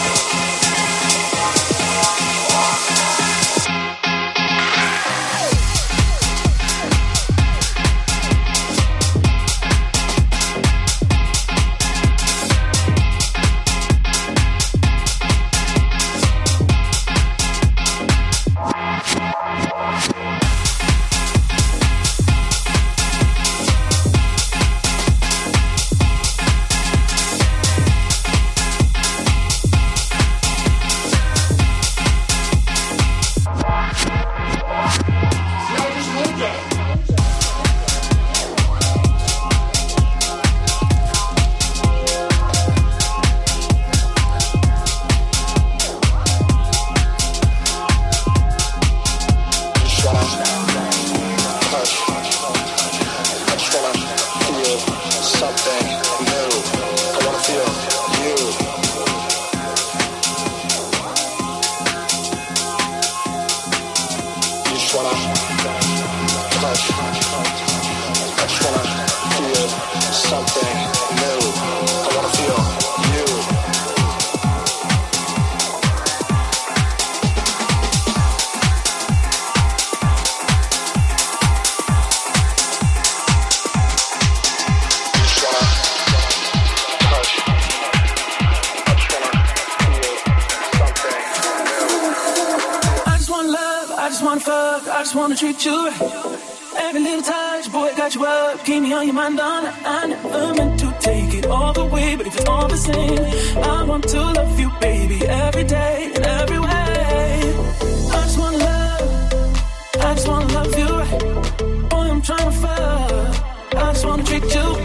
C: Treat you right. Every little touch, boy, got you up. Keep me on your mind, darling. I never meant to take it all the way, but if it's all the same, I want to love you, baby, every day and every way. I just wanna love, I just wanna love you right. Boy, I'm trying to fuck. I just wanna treat you.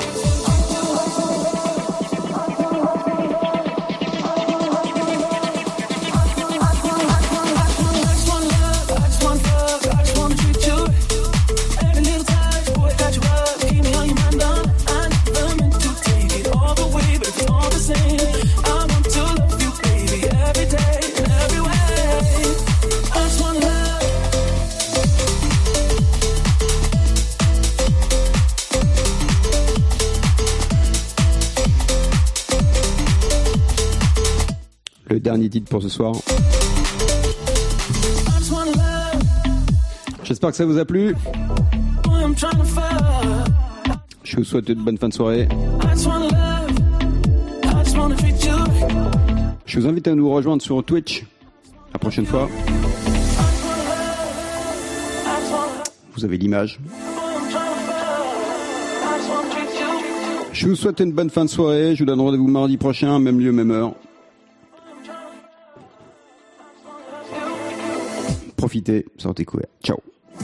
Q: Dernier titre pour ce soir. J'espère que ça vous a plu. Je vous souhaite une bonne fin de soirée. Je vous invite à nous rejoindre sur Twitch la prochaine fois. Vous avez l'image. Je vous souhaite une bonne fin de soirée. Je vous donne rendez-vous mardi prochain, même lieu, même heure. Profitez, sortez couverts. Ciao.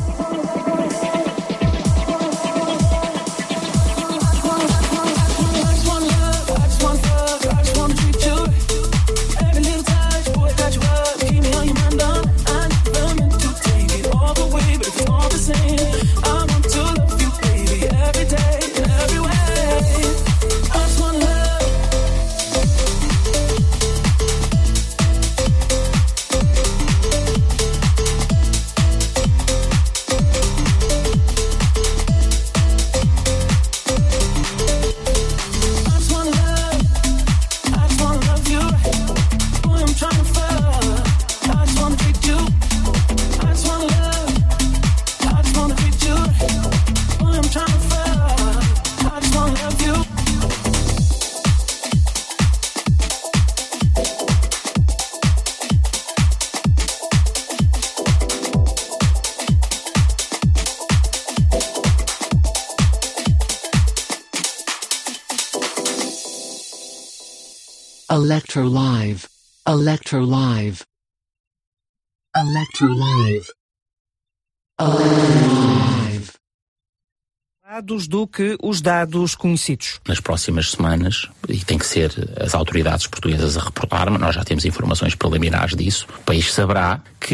A: Electro Live. Electro Live. Electro Live. Electro Live.
R: Dados do que os dados conhecidos.
S: Nas próximas semanas, e tem que ser as autoridades portuguesas a reportar, mas nós já temos informações preliminares disso, o país saberá que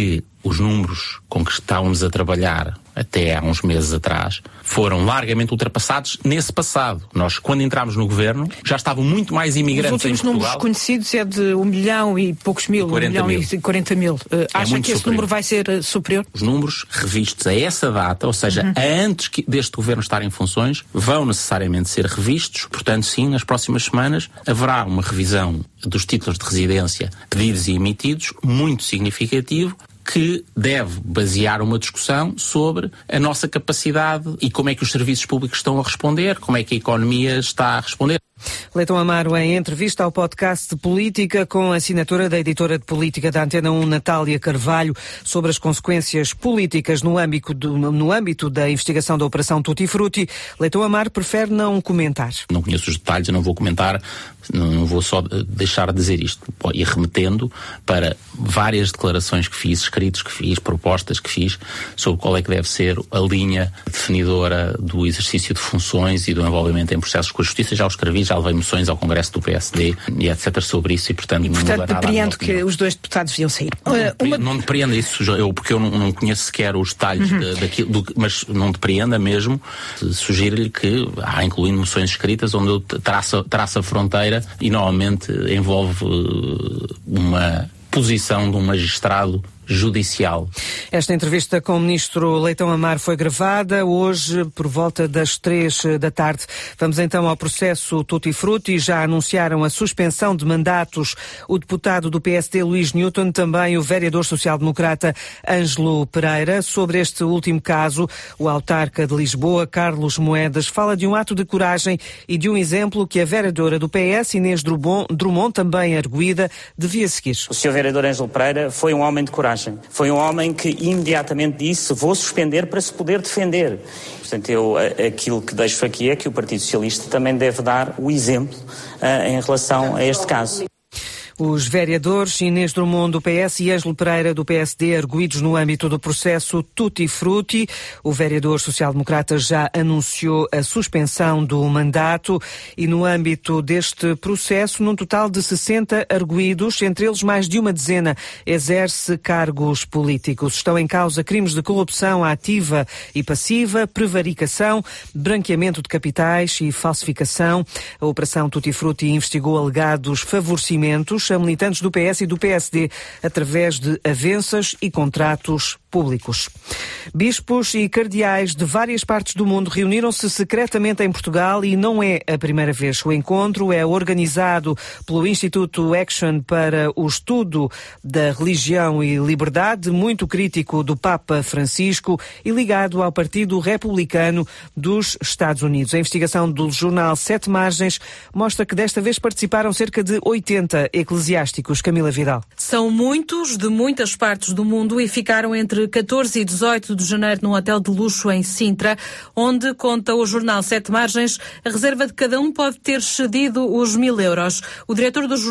S: os números com que estávamos a trabalhar até há uns meses atrás, foram largamente ultrapassados nesse passado. Nós, quando entramos no governo, já estavam muito mais imigrantes em Portugal.
T: Os últimos números conhecidos é de um milhão e poucos mil, um milhão
S: mil.
T: e quarenta mil. Uh,
S: é
T: acha que esse
S: superior.
T: número vai ser uh, superior?
S: Os números revistos a essa data, ou seja,
T: Uhum.
S: antes que deste governo estar em funções, vão necessariamente ser revistos. Portanto, sim, nas próximas semanas haverá uma revisão dos títulos de residência pedidos e emitidos, muito significativo, que deve basear uma discussão sobre a nossa capacidade e como é que os serviços públicos estão a responder, como é que a economia está a responder.
R: Leitão Amaro em entrevista ao podcast de Política com a assinatura da editora de Política da Antena um, Natália Carvalho, sobre as consequências políticas no âmbito, do, no âmbito da investigação da Operação Tutti Frutti. Leitão Amaro prefere não comentar.
S: Não conheço os detalhes, eu não vou comentar, não, não vou só deixar de dizer isto. E remetendo para várias declarações que fiz, escritos que fiz, propostas que fiz, sobre qual é que deve ser a linha definidora do exercício de funções e do envolvimento em processos com a Justiça. Já o escrevi, já levei moções ao Congresso do P S D e etcétera sobre isso e, portanto,
T: E,
S: não
T: portanto,
S: muda nada.
T: depreendo que os dois deputados deviam sair.
S: Não,
T: Uh,
S: depre-
T: uma-
S: não depreenda isso, eu, porque eu não, não conheço sequer os detalhes
T: Uhum.
S: da- daquilo, do, mas não depreenda mesmo. Sugiro-lhe que há, incluindo moções escritas, onde eu traço, traço a fronteira e normalmente envolve uh, uma posição de um magistrado judicial.
R: Esta entrevista com o ministro Leitão Amaro foi gravada hoje por volta das três da tarde. Vamos então ao processo Tutti Frutti. Já anunciaram a suspensão de mandatos o deputado do P S D Luís Newton, também o vereador social-democrata Ângelo Pereira. Sobre este último caso, o autarca de Lisboa, Carlos Moedas, fala de um ato de coragem e de um exemplo que a vereadora do P S, Inês Drummond, Drummond também arguída, devia seguir.
U: O senhor vereador Ângelo Pereira foi um homem de coragem. Foi um homem que imediatamente disse: vou suspender para se poder defender. Portanto, eu, aquilo que deixo aqui é que o Partido Socialista também deve dar o exemplo uh, em relação a este caso.
R: Os vereadores Inês Drummond do P S e Ângelo Pereira do P S D arguídos no âmbito do processo Tutti Frutti. O vereador social-democrata já anunciou a suspensão do mandato e no âmbito deste processo, num total de sessenta arguídos, entre eles mais de uma dezena, exerce cargos políticos. Estão em causa crimes de corrupção ativa e passiva, prevaricação, branqueamento de capitais e falsificação. A Operação Tutti Frutti investigou alegados favorecimentos a militantes do P S e do P S D através de avanças e contratos públicos. Bispos e cardeais de várias partes do mundo reuniram-se secretamente em Portugal e não é a primeira vez. O encontro é organizado pelo Instituto Action para o Estudo da Religião e Liberdade, muito crítico do Papa Francisco e ligado ao Partido Republicano dos Estados Unidos. A investigação do jornal Sete Margens mostra que desta vez participaram cerca de oitenta eclesiásticos. Camila Vidal.
V: São muitos, de muitas partes do mundo, e ficaram entre catorze e dezoito de janeiro num hotel de luxo em Sintra, onde, conta o jornal Sete Margens, a reserva de cada um pode ter excedido os mil euros. O diretor do